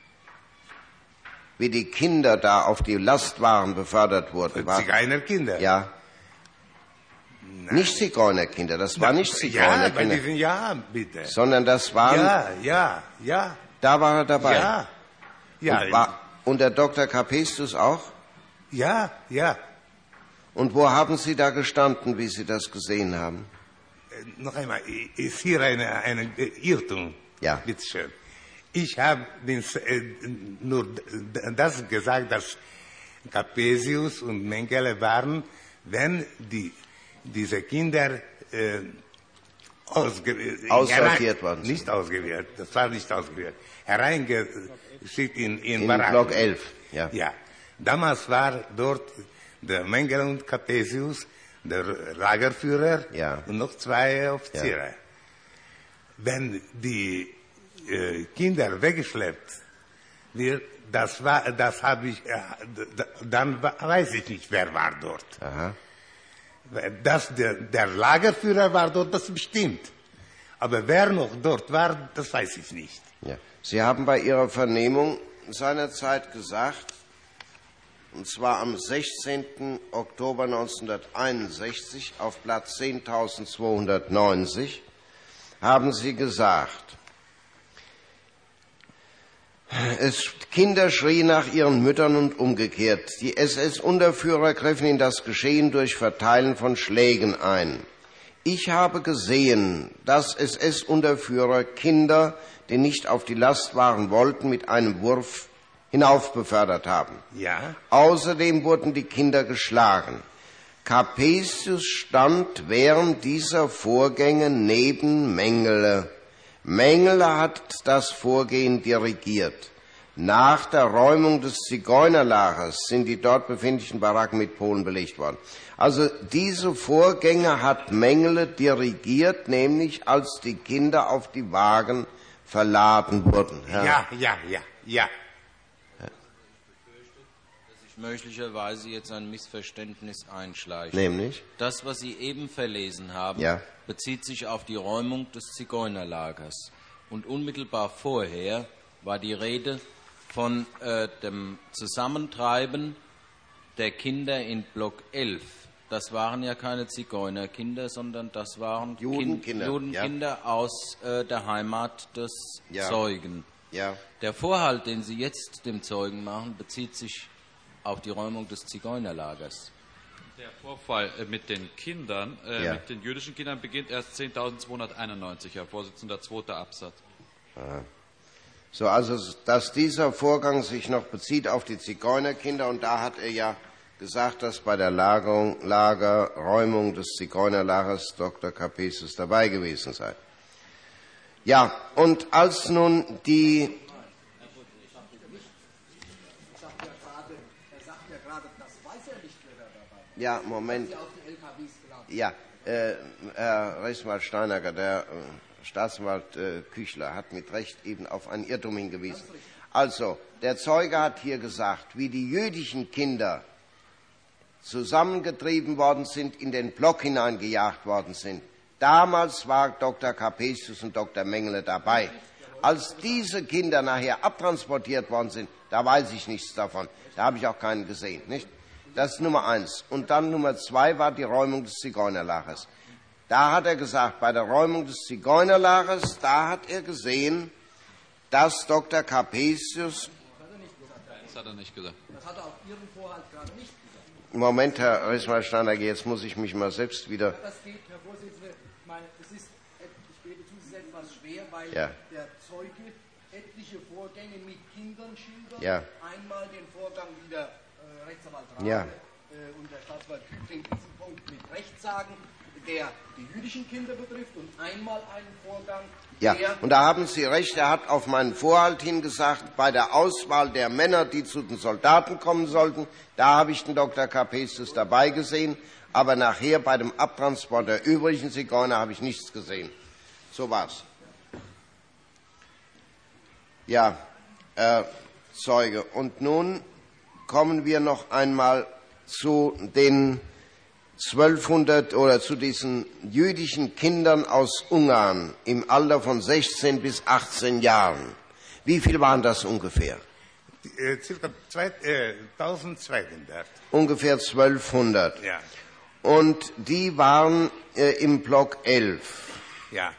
Wie die Kinder da auf die Lastwagen befördert wurden. Zigeunerkinder? Ja. Nein. Nicht Zigeunerkinder, das war nicht Zigeunerkinder. Ja, bitte. Sondern das waren... Ja. Da war er dabei. Ja. Und der Dr. Capestus auch? Ja. Und wo haben Sie da gestanden, wie Sie das gesehen haben? Noch einmal, ist hier eine Irrtum. Ja. Bitte schön. Ich habe nur das gesagt, dass Capesius und Mengele waren, wenn diese Kinder aussortiert worden sind. Nicht ausgewählt, das war nicht ausgewählt. Hereingeschickt in Block 11. Ja. Damals war dort der Mengele und Capesius, der Lagerführer und noch 2 Offiziere. Ja. Wenn die Kinder weggeschleppt wird, dann weiß ich nicht, wer war dort. Aha. Der Lagerführer war dort, das bestimmt. Aber wer noch dort war, das weiß ich nicht. Ja. Sie haben bei Ihrer Vernehmung seinerzeit gesagt, und zwar am 16. Oktober 1961 auf Blatt 10.290, haben Sie gesagt, Kinder schrien nach ihren Müttern und umgekehrt. Die SS-Unterführer griffen in das Geschehen durch Verteilen von Schlägen ein. Ich habe gesehen, dass SS-Unterführer Kinder, die nicht auf die Lastwagen wollten, mit einem Wurf hinaufbefördert haben. Ja? Außerdem wurden die Kinder geschlagen. Capesius stand während dieser Vorgänge neben Mengele. Mengele hat das Vorgehen dirigiert. Nach der Räumung des Zigeunerlagers sind die dort befindlichen Baracken mit Polen belegt worden. Also diese Vorgänge hat Mengele dirigiert, nämlich als die Kinder auf die Wagen verladen wurden. Ja. Möglicherweise jetzt ein Missverständnis einschleicht. Nämlich? Das, was Sie eben verlesen haben, bezieht sich auf die Räumung des Zigeunerlagers. Und unmittelbar vorher war die Rede von dem Zusammentreiben der Kinder in Block 11. Das waren ja keine Zigeunerkinder, sondern das waren Judenkinder aus der Heimat des Zeugen. Ja. Der Vorhalt, den Sie jetzt dem Zeugen machen, bezieht sich auf die Räumung des Zigeunerlagers. Der Vorfall mit den Kindern, mit den jüdischen Kindern, beginnt erst 10.291, Herr Vorsitzender, 2. Absatz. So, also, dass dieser Vorgang sich noch bezieht auf die Zigeunerkinder, und da hat er ja gesagt, dass bei der Räumung des Zigeunerlagers Dr. Capesius dabei gewesen sei. Ja, und als nun die... Ja, Moment. Ja, Herr Rechtsanwalt Steinacker, der Staatsanwalt Küchler hat mit Recht eben auf einen Irrtum hingewiesen. Also, der Zeuge hat hier gesagt, wie die jüdischen Kinder zusammengetrieben worden sind, in den Block hineingejagt worden sind. Damals war Dr. Capesius und Dr. Mengele dabei. Als diese Kinder nachher abtransportiert worden sind, da weiß ich nichts davon. Da habe ich auch keinen gesehen, nicht? Das ist Nummer 1. Und dann Nummer 2 war die Räumung des Zigeunerlagers. Da hat er gesagt, bei der Räumung des Zigeunerlagers, da hat er gesehen, dass Dr. Capesius... Das hat er nicht gesagt. Das hat er auf Ihren Vorhalt gerade nicht gesagt. Moment, Herr Rechtsanwalt Steinacker, jetzt muss ich mich mal selbst wieder... Das geht, Herr Vorsitzender, ich gebe zu, es ist etwas schwer, weil Ja. der Zeuge etliche Vorgänge mit Kindern schildert. Ja. Einmal den Vorgang, wie der Rechtsanwalt Ja. und der Staatsanwalt Küchler diesen Punkt mit Recht sagen, der die jüdischen Kinder betrifft, und einmal einen Vorgang, Ja, der... und da haben Sie recht, er hat auf meinen Vorhalt hingesagt, bei der Auswahl der Männer, die zu den Soldaten kommen sollten, da habe ich den Dr. Capesius dabei gesehen, aber nachher bei dem Abtransport der übrigen Zigeuner habe ich nichts gesehen. So war's. Ja, Zeuge. Und nun kommen wir noch einmal zu den 1200 oder zu diesen jüdischen Kindern aus Ungarn im Alter von 16 bis 18 Jahren. Wie viel waren das ungefähr? Circa 1200. Ungefähr 1200. Ja. Und die waren im Block 11. Ja.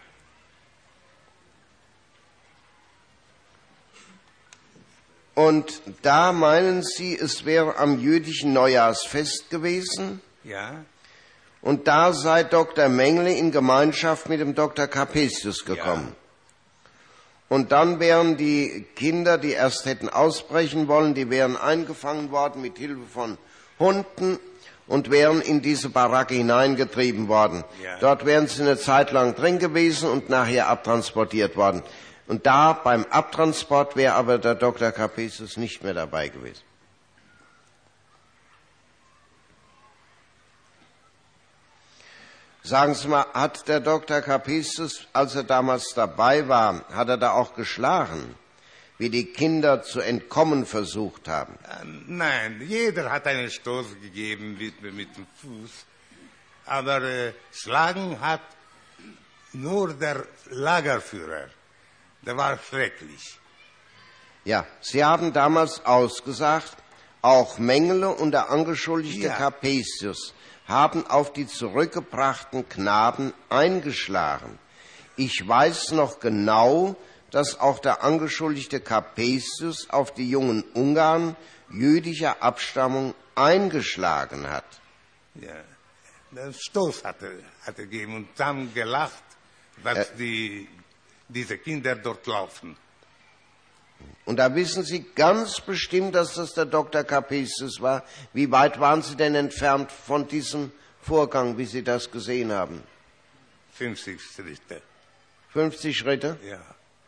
Und da meinen Sie, es wäre am jüdischen Neujahrsfest gewesen? Ja. Und da sei Dr. Mengele in Gemeinschaft mit dem Dr. Capesius gekommen. Ja. Und dann wären die Kinder, die erst hätten ausbrechen wollen, die wären eingefangen worden mit Hilfe von Hunden und wären in diese Baracke hineingetrieben worden. Ja. Dort wären sie eine Zeit lang drin gewesen und nachher abtransportiert worden. Und da beim Abtransport wäre aber der Dr. Capesius nicht mehr dabei gewesen. Sagen Sie mal, hat der Dr. Capesius, als er damals dabei war, hat er da auch geschlagen, wie die Kinder zu entkommen versucht haben? Nein, jeder hat einen Stoß gegeben mit dem Fuß. Aber schlagen hat nur der Lagerführer. Der war schrecklich. Ja, Sie haben damals ausgesagt, auch Mengele und der angeschuldigte Capesius haben auf die zurückgebrachten Knaben eingeschlagen. Ich weiß noch genau, dass auch der angeschuldigte Capesius auf die jungen Ungarn jüdischer Abstammung eingeschlagen hat. Ja. einen Stoß hatte gegeben und haben gelacht, was diese Kinder dort laufen. Und da wissen Sie ganz bestimmt, dass das der Dr. Capesius war. Wie weit waren Sie denn entfernt von diesem Vorgang, wie Sie das gesehen haben? 50 Schritte. 50 Schritte? Ja.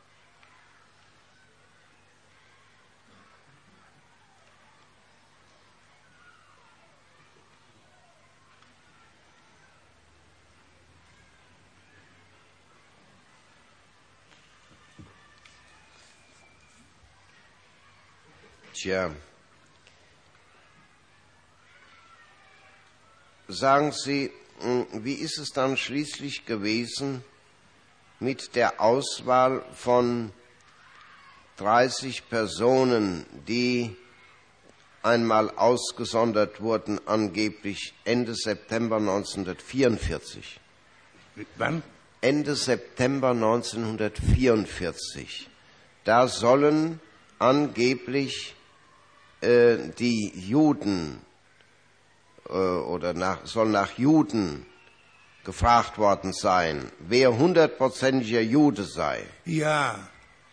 Tja, sagen Sie, wie ist es dann schließlich gewesen mit der Auswahl von 30 Personen, die einmal ausgesondert wurden, angeblich Ende September 1944? Wann? Ende September 1944. Da sollen angeblich die Juden soll nach Juden gefragt worden sein, wer 100%iger Jude sei. Ja,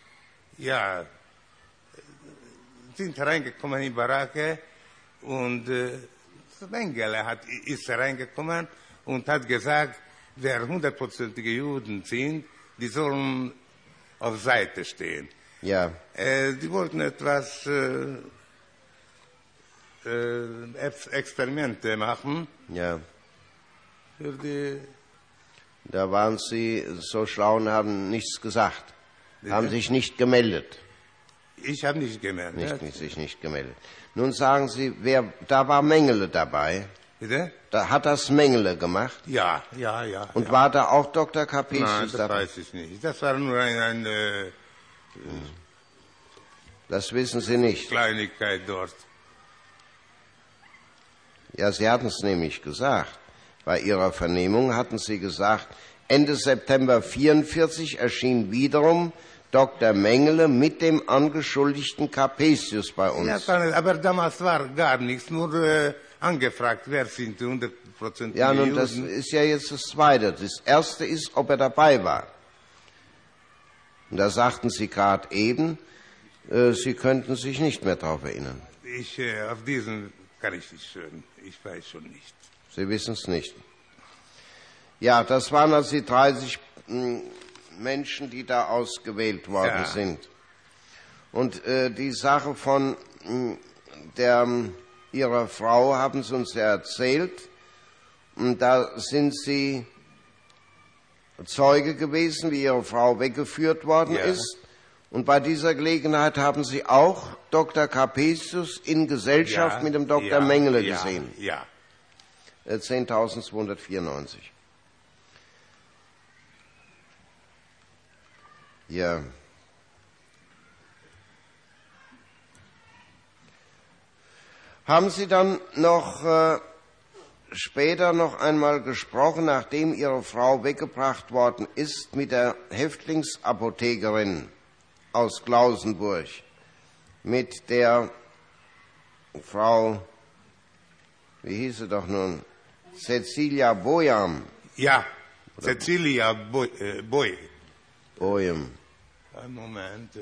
sind reingekommen in die Baracke und Mengele ist reingekommen und hat gesagt, wer 100%ige Juden sind, die sollen auf Seite stehen. Ja. Die wollten etwas Experimente machen. Ja. Da waren Sie so schlau und haben nichts gesagt. Bitte? Haben sich nicht gemeldet. Ich habe nicht gemeldet. Sich nicht gemeldet. Nun sagen Sie, da war Mengele dabei. Bitte? Da hat das Mengele gemacht? Ja. Und war da auch Dr. Capesius Nein, das dabei? weiß ich nicht. Das war nur ein das wissen Sie nicht. Kleinigkeit dort. Ja, Sie hatten es nämlich gesagt. Bei Ihrer Vernehmung hatten Sie gesagt, Ende September 1944 erschien wiederum Dr. Mengele mit dem angeschuldigten Capesius bei uns. Ja, aber damals war gar nichts, nur angefragt, wer sind die 100% Ja, nun, Juden. das ist ja jetzt das Zweite. Das Erste ist, ob er dabei war. Und da sagten Sie gerade eben, Sie könnten sich nicht mehr darauf erinnern. Auf diesen kann ich nicht hören. Ich weiß schon nicht. Sie wissen es nicht. Ja, das waren also die 30 Menschen, die da ausgewählt worden sind. Und die Sache von Ihrer Frau haben Sie uns ja erzählt. Und da sind Sie Zeuge gewesen, wie Ihre Frau weggeführt worden ist. Und bei dieser Gelegenheit haben Sie auch Dr. Capesius in Gesellschaft mit dem Dr. Mengele gesehen. Ja. 10.294. Ja. Haben Sie dann noch später noch einmal gesprochen, nachdem Ihre Frau weggebracht worden ist, mit der Häftlingsapothekerin aus Klausenburg, mit der Frau, wie hieß sie doch nun, Cecilia Boyam? Ja, Cecilia Boyam. Moment.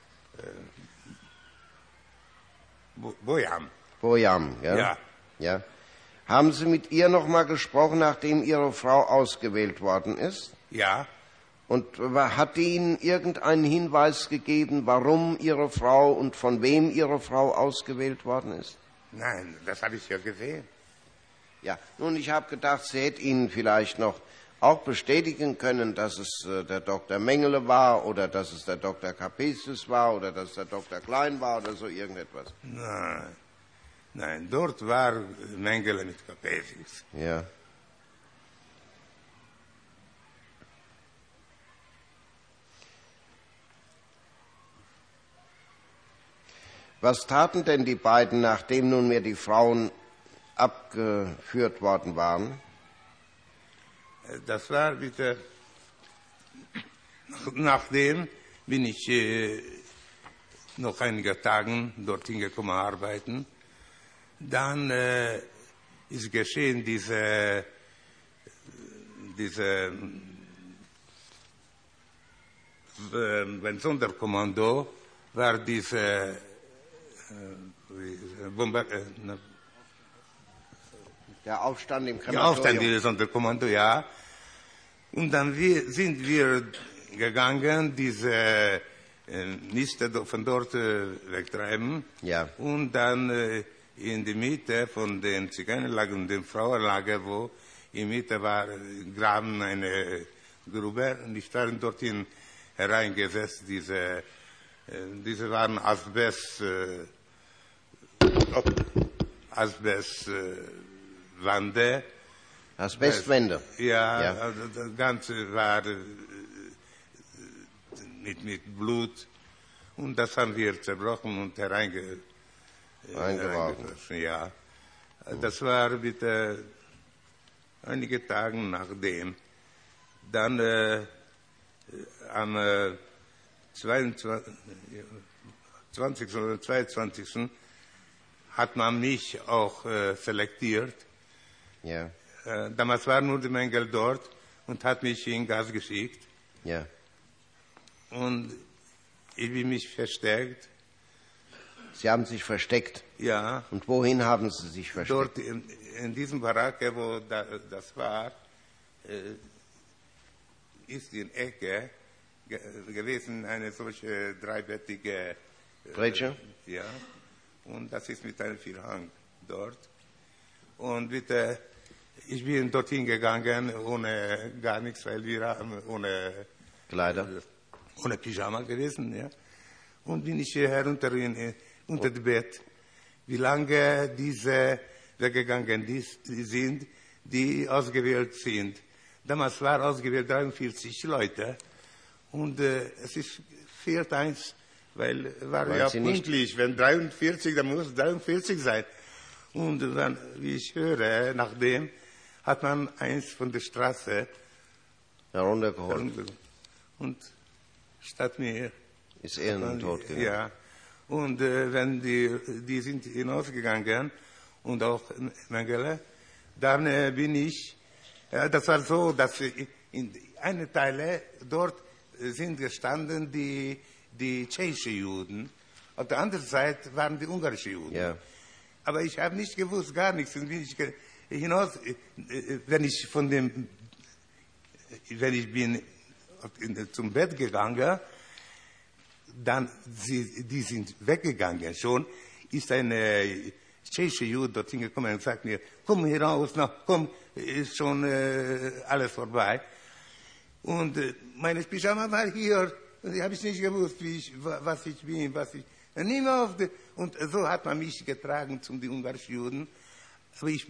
Boyam, ja? Ja. Haben Sie mit ihr noch mal gesprochen, nachdem Ihre Frau ausgewählt worden ist? Ja. Und hat die Ihnen irgendeinen Hinweis gegeben, warum Ihre Frau und von wem Ihre Frau ausgewählt worden ist? Nein, das habe ich ja gesehen. Ja, nun, ich habe gedacht, sie hätte Ihnen vielleicht noch auch bestätigen können, dass es der Dr. Mengele war oder dass es der Dr. Capesius war oder dass es der Dr. Klein war oder so irgendetwas. Nein, dort war Mengele mit Capesius. Ja. Was taten denn die beiden, nachdem nunmehr die Frauen abgeführt worden waren? Das war bitte, nachdem bin ich noch einige Tage dorthin gekommen arbeiten. Dann ist geschehen diese beim Sonderkommando war diese der Aufstand im Krematorium. Der Aufstand im Sonderkommando, ja. Und dann sind wir gegangen, diese Niste von dort wegtreiben. Ja. Und dann in die Mitte von den Zigeunerlager und den Frauenlager, wo in der Mitte war, graben eine Grube. Und ich war dorthin hereingesetzt. Diese waren Asbestwände. Asbestwände. Ja, also das Ganze war mit Blut. Und das haben wir zerbrochen und reingeworfen. Ja. Das war bitte einige Tage nachdem. Dann am 20. oder 22. hat man mich auch selektiert. Ja. Damals war nur die Mengel dort und hat mich in Gas geschickt. Ja. Und ich bin mich versteckt. Sie haben sich versteckt? Ja. Und wohin haben Sie sich versteckt? Dort in diesem Baracke, wo das war, ist in Ecke gewesen eine solche dreibettige Pritsche? Ja. Und das ist mit einem Vorhang dort. Und bitte, ich bin dorthin gegangen ohne gar nichts, weil wir haben ohne Kleider, ohne Pyjama gewesen, ja. Und bin ich herunter unter das Bett. Wie lange diese weggegangen sind, die ausgewählt sind. Damals war ausgewählt 43 Leute. Und es ist 4:1, weil war ja pünktlich. Wenn 43, dann muss 43 sein. Und dann, wie ich höre, nachdem hat man eins von der Straße heruntergeholt. Und statt mir ist er in den Tod gegangen. Ja. Und wenn die sind hinausgegangen und auch Mengele, dann bin ich, das war so, dass in eine Teile dort sind gestanden die tschechische Juden, auf der anderen Seite waren die ungarische Juden. Ja. Aber ich habe nicht gewusst, gar nichts. Und bin ich hinaus, wenn ich bin zum Bett gegangen, dann die sind weggegangen schon, ist eine tschechische Jude dorthin gekommen und sagt mir, komm hier raus, komm, ist schon alles vorbei. Und meine Pyjama war hier, und ich habe nicht gewusst, was ich bin, und so hat man mich getragen zum die ungarischen Juden. Aber ich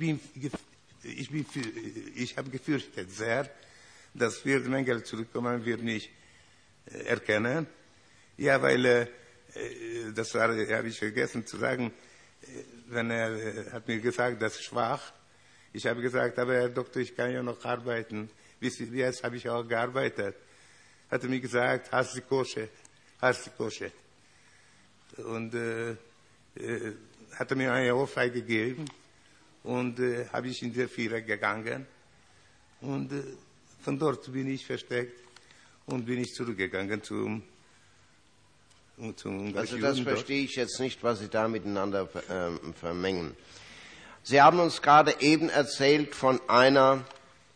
habe gefürchtet sehr, dass wir Mengele zurückkommen, wir nicht erkennen. Ja, weil das war, habe ich vergessen zu sagen, wenn hat mir gesagt, das ist schwach. Ich habe gesagt, aber Herr Doktor, ich kann ja noch arbeiten. Jetzt habe ich auch gearbeitet. Hat er mir gesagt, hast du Kosche. Und hat er mir eine Ohrfeige gegeben und habe ich in der Vierer gegangen. Und von dort bin ich versteckt und bin ich zurückgegangen zum Also das verstehe ich jetzt nicht, was Sie da miteinander vermengen. Sie haben uns gerade eben erzählt von einer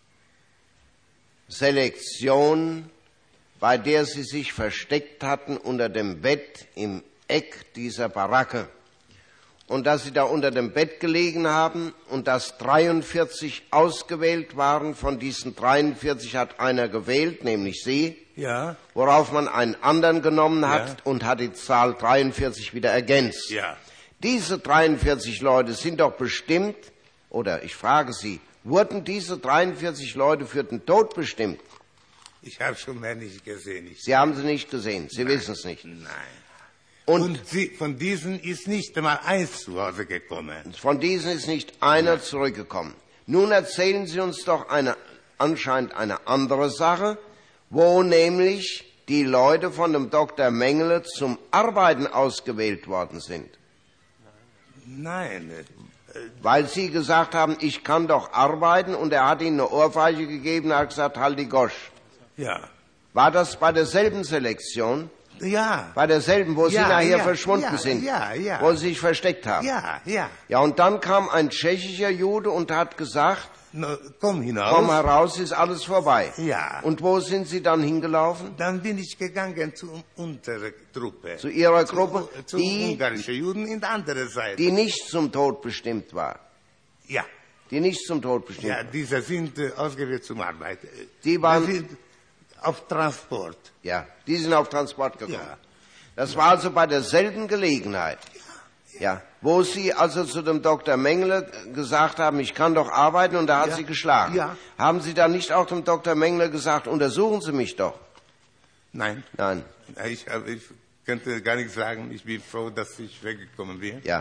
Selektion, bei der Sie sich versteckt hatten unter dem Bett im Eck dieser Baracke. Und dass Sie da unter dem Bett gelegen haben und dass 43 ausgewählt waren. Von diesen 43 hat einer gewählt, nämlich Sie. Ja. Worauf man einen anderen genommen hat und hat die Zahl 43 wieder ergänzt. Ja. Diese 43 Leute sind doch bestimmt, oder ich frage Sie, wurden diese 43 Leute für den Tod bestimmt? Ich habe schon mehr nicht gesehen. Sie haben sie nicht gesehen, Sie wissen es nicht. Nein. Und von diesen ist nicht einmal eins zu Hause gekommen. Von diesen ist nicht einer zurückgekommen. Nun erzählen Sie uns doch anscheinend eine andere Sache, wo nämlich die Leute von dem Dr. Mengele zum Arbeiten ausgewählt worden sind. Nein, Weil Sie gesagt haben, ich kann doch arbeiten, und er hat Ihnen eine Ohrfeige gegeben und hat gesagt, halt die Gosch. Ja. War das bei derselben Selektion? Ja. Bei derselben, wo Sie nachher verschwunden sind? Ja. Wo Sie sich versteckt haben? Ja. Ja, und dann kam ein tschechischer Jude und hat gesagt, komm hinaus. Komm heraus, ist alles vorbei. Ja. Und wo sind Sie dann hingelaufen? Dann bin ich gegangen zu unserer Truppe. Zu Ihrer Gruppe, zu ungarischen Juden in der anderen Seite. Die nicht zum Tod bestimmt war. Ja. Die nicht zum Tod bestimmt war. Ja, diese sind ausgewählt zum Arbeiten. Die waren sind auf Transport. Ja, die sind auf Transport gekommen. Ja. Das war also bei derselben Gelegenheit. Ja, wo Sie also zu dem Dr. Mengele gesagt haben, ich kann doch arbeiten, und da hat Sie geschlagen. Ja. Haben Sie dann nicht auch dem Dr. Mengele gesagt, untersuchen Sie mich doch? Nein. Nein. Ich könnte gar nicht sagen, ich bin froh, dass ich weggekommen bin. Ja.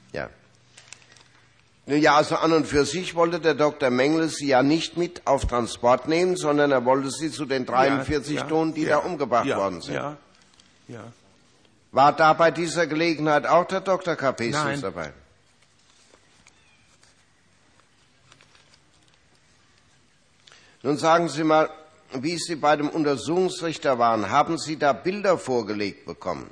Ja, also an und für sich wollte der Dr. Mengele Sie ja nicht mit auf Transport nehmen, sondern er wollte Sie zu den 43 tun, die da umgebracht worden sind. Ja. War da bei dieser Gelegenheit auch der Dr. Capesius dabei? Nun sagen Sie mal, wie Sie bei dem Untersuchungsrichter waren, haben Sie da Bilder vorgelegt bekommen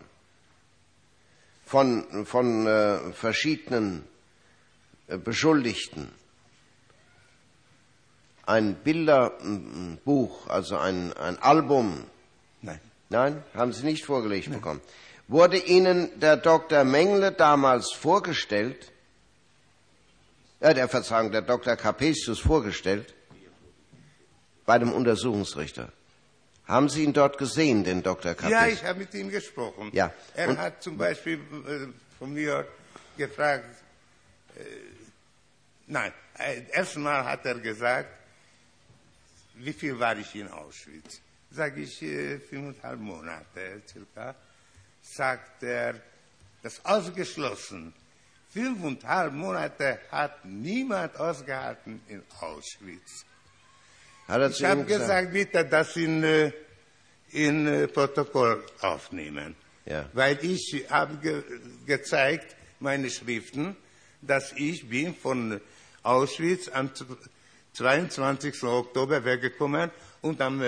von verschiedenen Beschuldigten? Ein Bilderbuch, also ein Album? Nein. Nein, haben Sie nicht vorgelegt bekommen. Wurde Ihnen der Dr. Mengele damals vorgestellt, der Dr. Capesius vorgestellt, bei dem Untersuchungsrichter? Haben Sie ihn dort gesehen, den Dr. Capesius? Ja, ich habe mit ihm gesprochen. Ja. Er hat zum Beispiel von mir gefragt, erstmal hat er gesagt, wie viel war ich in Auschwitz? Sag ich, 5,5 Monate circa. Sagt er, das ist ausgeschlossen. 5,5 Monate hat niemand ausgehalten in Auschwitz. Ich habe gesagt, bitte das in Protokoll aufnehmen. Ja. Weil ich habe gezeigt, meine Schriften, dass ich bin von Auschwitz am 22. Oktober weggekommen und am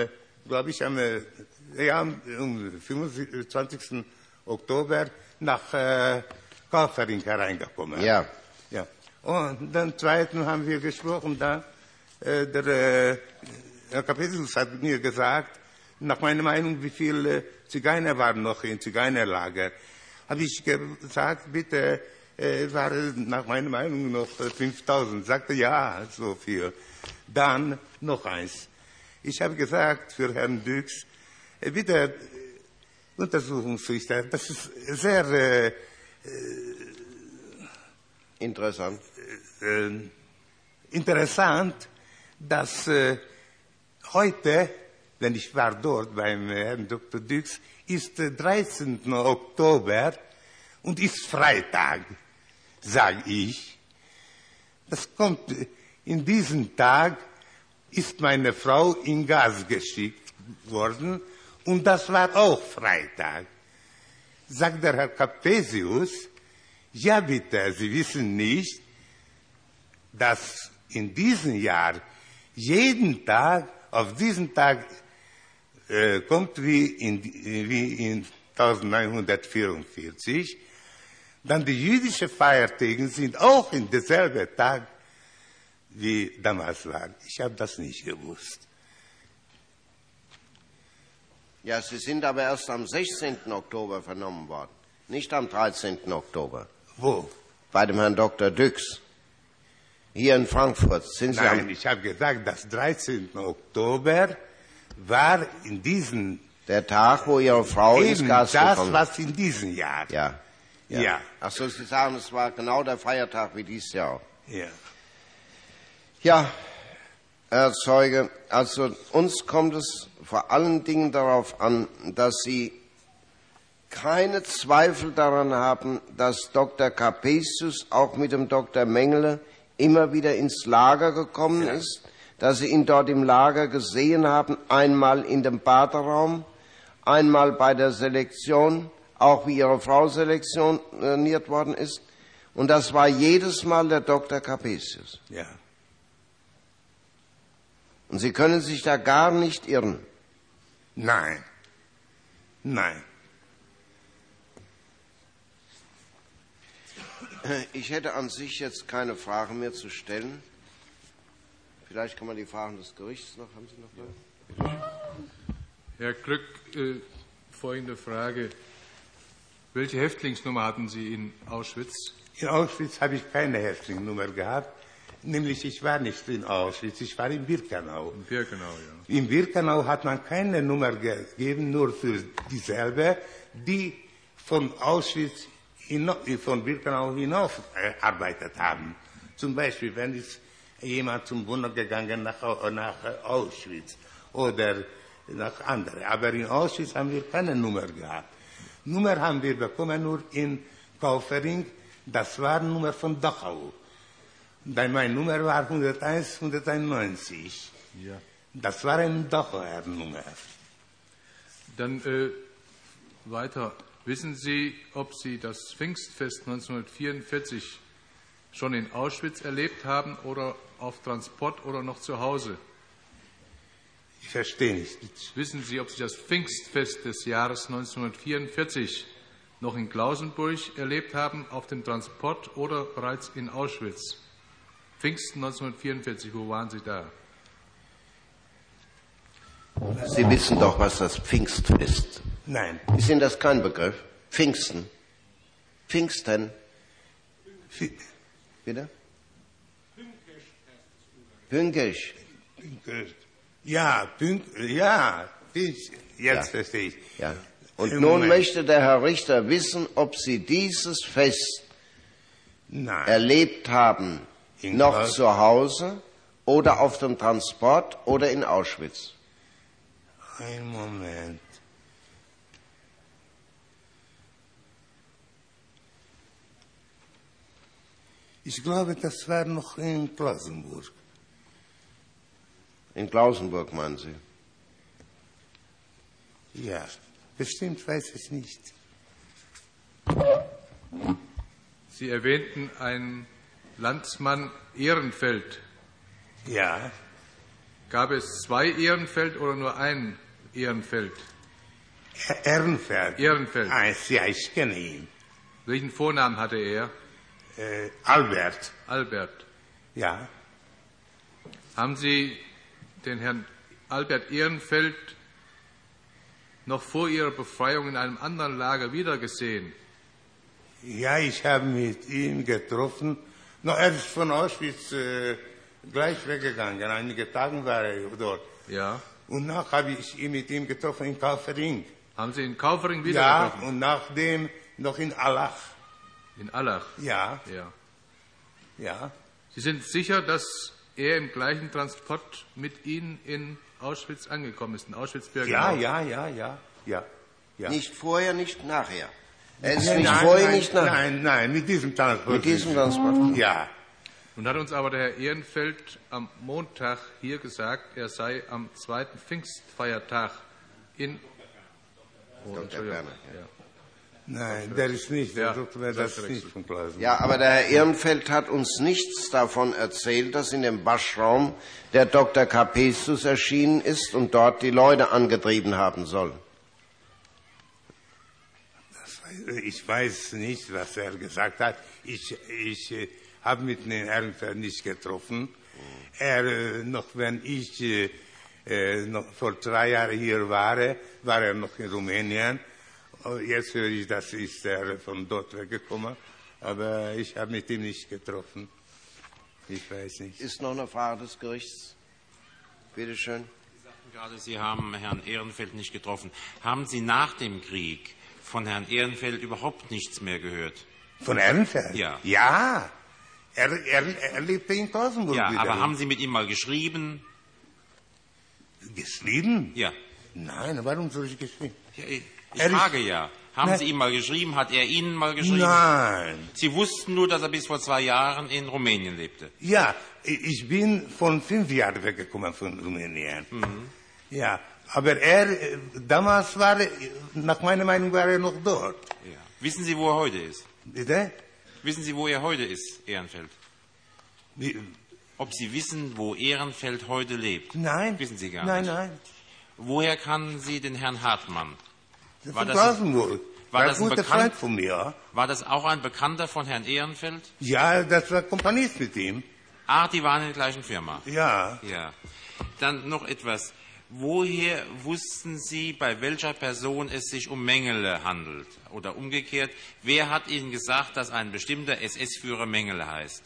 25. Oktober nach Kaufering hereingekommen. Ja. Und dann zweiten haben wir gesprochen, da der Herr Capesius hat mir gesagt, nach meiner Meinung, wie viele Zigeuner waren noch im Zigeunerlager. Habe ich gesagt, bitte, waren nach meiner Meinung noch 5000. Sagte, ja, so viel. Dann noch eins. Ich habe gesagt für Herrn Dux, bitte, Untersuchungsrichter, das ist sehr interessant, dass heute, wenn ich war dort beim Herrn Dr. Dux, ist 13. Oktober und ist Freitag, sage ich. Das kommt, in diesem Tag ist meine Frau in Gas geschickt worden und das war auch Freitag. Sagt der Herr Capesius, ja bitte, Sie wissen nicht, dass in diesem Jahr jeden Tag, auf diesen Tag kommt wie in 1944, dann die jüdischen Feiertage sind auch in derselben Tag wie damals war. Ich habe das nicht gewusst. Ja, Sie sind aber erst am 16. Oktober vernommen worden, nicht am 13. Oktober. Wo? Bei dem Herrn Dr. Dux. Hier in Frankfurt. Sind Sie Nein, ich habe gesagt, das 13. Oktober war in diesem... Der Tag, wo Ihre Frau ins Gas gekommen ist. Das, was in diesem Jahr. Ja. Ach so, Sie sagen, es war genau der Feiertag wie dieses Jahr auch. Ja. Ja, Herr Zeuge, also uns kommt es vor allen Dingen darauf an, dass Sie keine Zweifel daran haben, dass Dr. Capesius auch mit dem Dr. Mengele immer wieder ins Lager gekommen ist, dass Sie ihn dort im Lager gesehen haben, einmal in dem Baderaum, einmal bei der Selektion, auch wie Ihre Frau selektioniert worden ist, Und das war jedes Mal der Dr. Capesius. Ja. Und Sie können sich da gar nicht irren. Nein. Nein. Ich hätte an sich jetzt keine Fragen mehr zu stellen. Vielleicht kann man die Fragen des Gerichts noch. Haben Sie noch mal? Herr Glück, folgende Frage. Welche Häftlingsnummer hatten Sie in Auschwitz? In Auschwitz habe ich keine Häftlingsnummer gehabt. Nämlich, ich war nicht in Auschwitz, ich war in Birkenau. In Birkenau, ja. In Birkenau hat man keine Nummer gegeben, nur für dieselbe, die von Auschwitz, von Birkenau hinaus gearbeitet haben. Zum Beispiel, wenn es jemand zum Wunder gegangen nach Auschwitz oder nach anderen. Aber in Auschwitz haben wir keine Nummer gehabt. Nummer haben wir bekommen nur in Kaufering, das war Nummer von Dachau. Meine Nummer war 101, 191. Ja. Das war eine Dachauer Nummer. Dann weiter. Wissen Sie, ob Sie das Pfingstfest 1944 schon in Auschwitz erlebt haben oder auf Transport oder noch zu Hause? Ich verstehe nicht. Wissen Sie, ob Sie das Pfingstfest des Jahres 1944 noch in Klausenburg erlebt haben, auf dem Transport oder bereits in Auschwitz? Pfingsten 1944, wo waren Sie da? Sie wissen doch, was das Pfingstfest ist. Nein. Ist Ihnen das kein Begriff? Pfingsten. Pfingsten. Bitte? Pünkisch. Ja, jetzt verstehe ich. Ja. Und nun möchte der Herr Richter wissen, ob Sie dieses Fest erlebt haben, noch zu Hause oder auf dem Transport oder in Auschwitz. Ein Moment. Ich glaube, das war noch in Klausenburg. In Klausenburg, meinen Sie? Ja, bestimmt weiß ich nicht. Sie erwähnten einen Landsmann Ehrenfeld. Ja. Gab es 2 Ehrenfeld oder nur ein Ehrenfeld? Ehrenfeld. Ehrenfeld. Ja, ich kenne ihn. Welchen Vornamen hatte er? Albert. Albert. Ja. Haben Sie den Herrn Albert Ehrenfeld noch vor Ihrer Befreiung in einem anderen Lager wiedergesehen? Ja, ich habe mit ihm getroffen. No, er ist von Auschwitz gleich weggegangen. Einige Tage war er dort. Ja. Und nach habe ich ihn mit ihm getroffen in Kaufering. Haben Sie in Kaufering wieder getroffen? Ja, und nachdem noch in Allach. In Allach? Ja. Ja. Ja. Sie sind sicher, dass er im gleichen Transport mit Ihnen in Auschwitz angekommen ist, in Auschwitz-Birkenau? Ja. Nicht vorher, nicht nachher. Er ist nicht vorher, nicht nachher. Nein, mit diesem Transport. Mit diesem Transport? Ja. Nun hat uns aber der Herr Ehrenfeld am Montag hier gesagt, er sei am 2. Pfingstfeiertag in... Dr. Berner, ja. Nein, der ist nicht. Der das ist nicht von Klausen. Ja, aber der Herr Ehrenfeld hat uns nichts davon erzählt, dass in dem Waschraum der Dr. Capesius erschienen ist und dort die Leute angetrieben haben soll. Ich weiß nicht, was er gesagt hat. Ich habe mit dem Ehrenfeld nicht getroffen. Noch wenn ich noch vor 3 Jahren hier war er noch in Rumänien. Jetzt höre ich, dass er von dort weggekommen, aber ich habe mit ihm nicht getroffen. Ich weiß nicht. Ist noch eine Frage des Gerichts? Bitte schön. Sie sagten gerade, Sie haben Herrn Ehrenfeld nicht getroffen. Haben Sie nach dem Krieg von Herrn Ehrenfeld überhaupt nichts mehr gehört? Von Ehrenfeld? Ja. Ja. Er lebte in Klausenburg. Ja, aber haben Sie mit ihm mal geschrieben? Geschrieben? Ja. Nein, warum soll ich geschrieben? Ja, ich frage ja. Haben Sie ihm mal geschrieben? Hat er Ihnen mal geschrieben? Nein. Sie wussten nur, dass er bis vor 2 Jahren in Rumänien lebte? Ja, ich bin von 5 Jahren weggekommen von Rumänien. Mhm. Ja, aber damals nach meiner Meinung war er noch dort. Ja. Wissen Sie, wo er heute ist? Bitte? Wissen Sie, wo er heute ist, Ehrenfeld? Wie? Ob Sie wissen, wo Ehrenfeld heute lebt? Nein. Wissen Sie gar nicht? Nein. Woher kannten Sie den Herrn Hartmann? War das ein guter Freund von mir. War das auch ein Bekannter von Herrn Ehrenfeld? Ja, das war Kompanist mit ihm. Ah, die waren in der gleichen Firma? Ja. Ja. Dann noch etwas. Woher wussten Sie, bei welcher Person es sich um Mengele handelt? Oder umgekehrt, wer hat Ihnen gesagt, dass ein bestimmter SS-Führer Mengele heißt?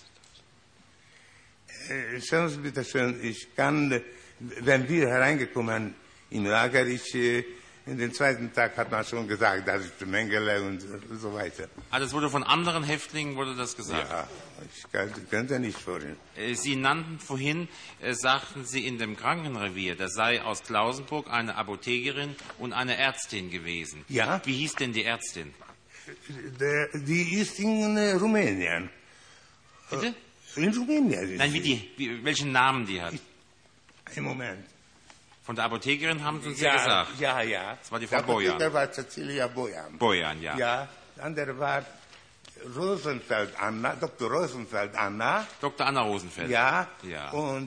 Schauen Sie bitte schön, ich kann, wenn wir hereingekommen im Lager, in den zweiten Tag hat man schon gesagt, das ist Mengele und so weiter. Ah, das wurde von anderen Häftlingen wurde das gesagt? Ja, ich könnte nicht vorhin. Sie nannten vorhin, sagten Sie in dem Krankenrevier, das sei aus Klausenburg eine Apothekerin und eine Ärztin gewesen. Ja. Wie hieß denn die Ärztin? Die ist in Rumänien. Bitte? In Rumänien. Nein, welchen Namen die hat? Einen Moment. Von der Apothekerin haben Sie uns ja gesagt. Ja. Das war die Frau Bojan. Der war Cecilia Bojan. Bojan, ja. Ja, dann der war Rosenfeld Anna, Dr. Rosenfeld Anna. Dr. Anna Rosenfeld. Ja. Ja. Und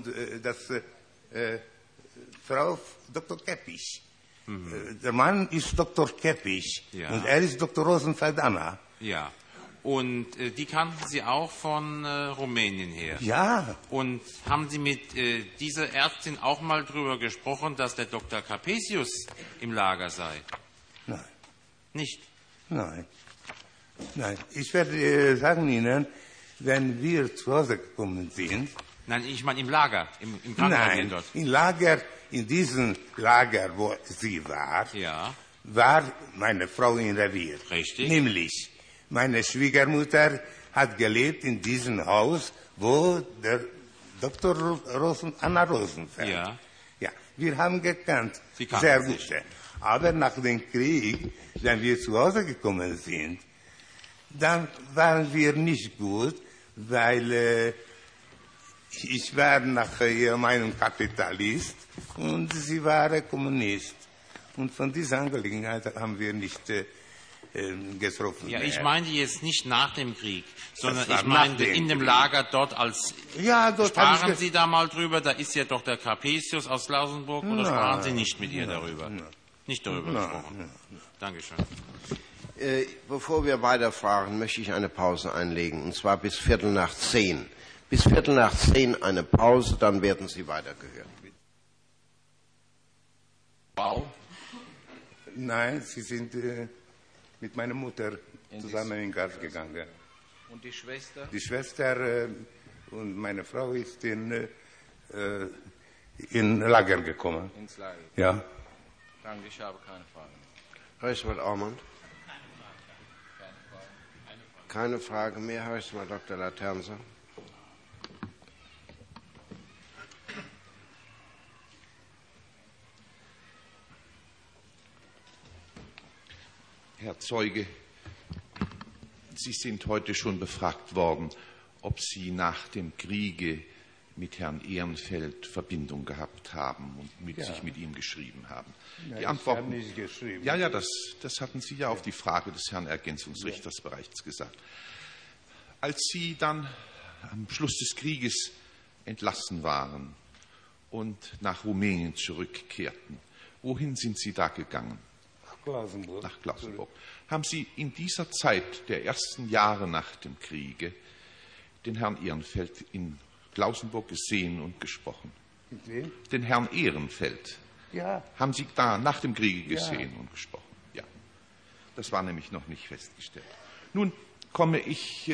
Frau Dr. Keppich. Der Mann ist Dr. Keppich. Ja. Und er ist Dr. Rosenfeld Anna. Ja. Und die kannten Sie auch von Rumänien her? Ja. Und haben Sie mit dieser Ärztin auch mal darüber gesprochen, dass der Dr. Capesius im Lager sei? Nein. Nicht? Nein. Ich werde sagen Ihnen, wenn wir zu Hause gekommen sind... Nein, ich meine im Lager, im Krankenhaus dort. Im Lager, in diesem Lager, wo sie war, war meine Frau in Revier. Richtig. Nämlich... Meine Schwiegermutter hat gelebt in diesem Haus, wo der Dr. Anna Rosenfeld. Ja. Ja, wir haben gekannt, sehr gut. Aber nach dem Krieg, wenn wir zu Hause gekommen sind, dann waren wir nicht gut, weil ich war nach ihrer Meinung Kapitalist und sie war Kommunist. Und von dieser Angelegenheit haben wir nicht getroffen. Ja, ich meinte jetzt nicht nach dem Krieg, sondern ich meinte in dem Lager dort als... Ja, dort sprachen Sie da mal drüber, da ist ja doch der Capesius aus Klausenburg, oder sprachen Sie nicht mit ihr darüber? Nicht darüber gesprochen. Dankeschön. Bevor wir weiterfahren, möchte ich eine Pause einlegen, und zwar bis 9:15. Bis 9:15 eine Pause, dann werden Sie weitergehört. Wow. Nein, Sie sind... mit meiner Mutter zusammen in den Garten gegangen. Und die Schwester? Die Schwester und meine Frau ist in Lager gekommen. Ins Lager? Ja. Danke, ich habe keine Frage. Reiswald Ormond? Keine Frage mehr. Reiswald Dr. Laternse? Herr Zeuge, Sie sind heute schon befragt worden, ob Sie nach dem Kriege mit Herrn Ehrenfeld Verbindung gehabt haben und sich mit ihm geschrieben haben. Ja, die Antwort, ich habe nicht geschrieben. Ja, das hatten Sie ja auf die Frage des Herrn Ergänzungsrichters bereits gesagt. Als Sie dann am Schluss des Krieges entlassen waren und nach Rumänien zurückkehrten, wohin sind Sie da gegangen? Nach Klausenburg. Haben Sie in dieser Zeit der ersten Jahre nach dem Kriege den Herrn Ehrenfeld in Klausenburg gesehen und gesprochen? Mit wem? Den Herrn Ehrenfeld. Ja. Haben Sie da nach dem Kriege gesehen und gesprochen? Ja. Das war nämlich noch nicht festgestellt. Nun komme ich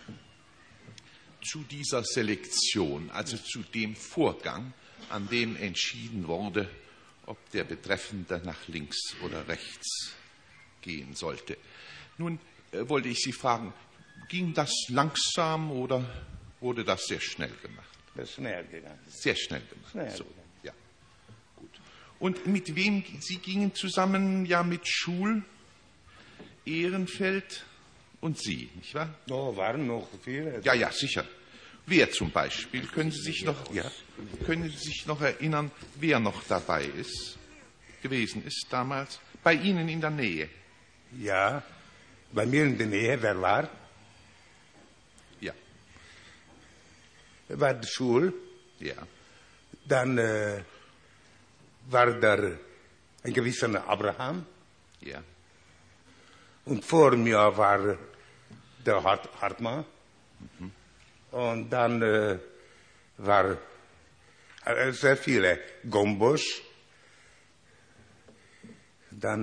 zu dieser Selektion, also zu dem Vorgang, an dem entschieden wurde, ob der Betreffende nach links oder rechts gehen sollte. Nun wollte ich Sie fragen, ging das langsam oder wurde das sehr schnell gemacht? Schnell gegangen. Sehr schnell gemacht. Schnell so, ja. Gut. Und mit wem? Sie gingen zusammen ja mit Schul, Ehrenfeld und Sie, nicht wahr? Oh, waren noch viele. Ja, sicher. Wer zum Beispiel? Können Sie sich noch erinnern, wer noch dabei gewesen ist damals? Bei Ihnen in der Nähe? Ja, bei mir in der Nähe, wer war? war die Schule. Ja. Dann war da ein gewisser Abraham. Ja. Und vor mir war der Hartmann. Mhm. Und dann war sehr viele. Gombosch. Dann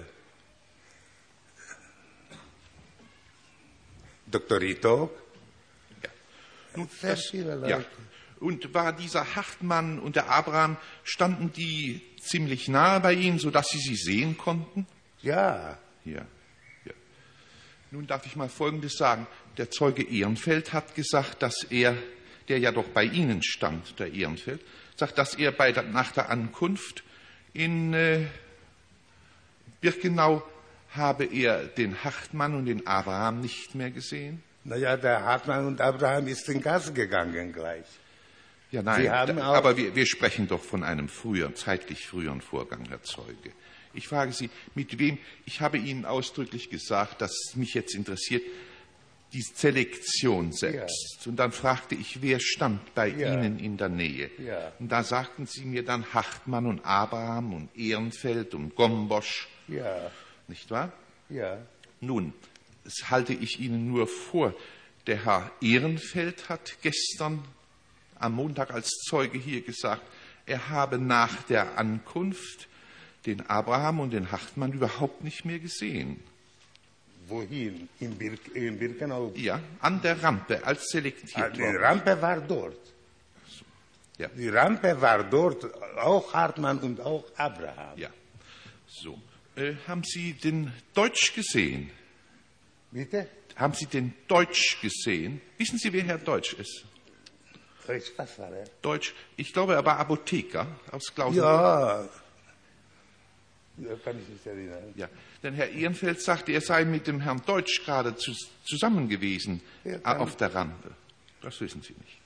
Dr. Rito. Ja. Nun, sehr viele Leute. Ja. Und war dieser Hartmann und der Abraham, standen die ziemlich nahe bei Ihnen, sodass Sie sie sehen konnten? Ja. Ja. Ja. Nun darf ich mal Folgendes sagen. Der Zeuge Ehrenfeld hat gesagt, dass er, der ja doch bei Ihnen stand, der Ehrenfeld, sagt, dass er nach der Ankunft in Birkenau habe er den Hartmann und den Abraham nicht mehr gesehen. Naja, der Hartmann und Abraham ist in Gas gegangen gleich. Ja, nein, aber wir sprechen doch von einem zeitlich früheren Vorgang, Herr Zeuge. Ich frage Sie, mit wem? Ich habe Ihnen ausdrücklich gesagt, dass mich jetzt interessiert, die Selektion selbst. Ja. Und dann fragte ich, wer stand bei Ihnen in der Nähe? Ja. Und da sagten Sie mir dann Hartmann und Abraham und Ehrenfeld und Gombosch. Ja. Nicht wahr? Ja. Nun, das halte ich Ihnen nur vor. Der Herr Ehrenfeld hat gestern am Montag als Zeuge hier gesagt, er habe nach der Ankunft den Abraham und den Hartmann überhaupt nicht mehr gesehen. Wohin? In Birkenau? Ja, an der Rampe, als selektiert worden. Die Rampe war dort. So. Ja. Die Rampe war dort, auch Hartmann und auch Abraham. Ja. So. Haben Sie den Deutsch gesehen? Bitte? Haben Sie den Deutsch gesehen? Wissen Sie, wer Herr Deutsch ist? Deutsch, was war er? Deutsch, ich glaube, er war Apotheker aus Klausenburg. Ja. Ja, kann ich mich erinnern. Ja, denn Herr Ehrenfeld sagte, er sei mit dem Herrn Deutsch gerade zusammen gewesen auf der Rampe. Das wissen Sie nicht.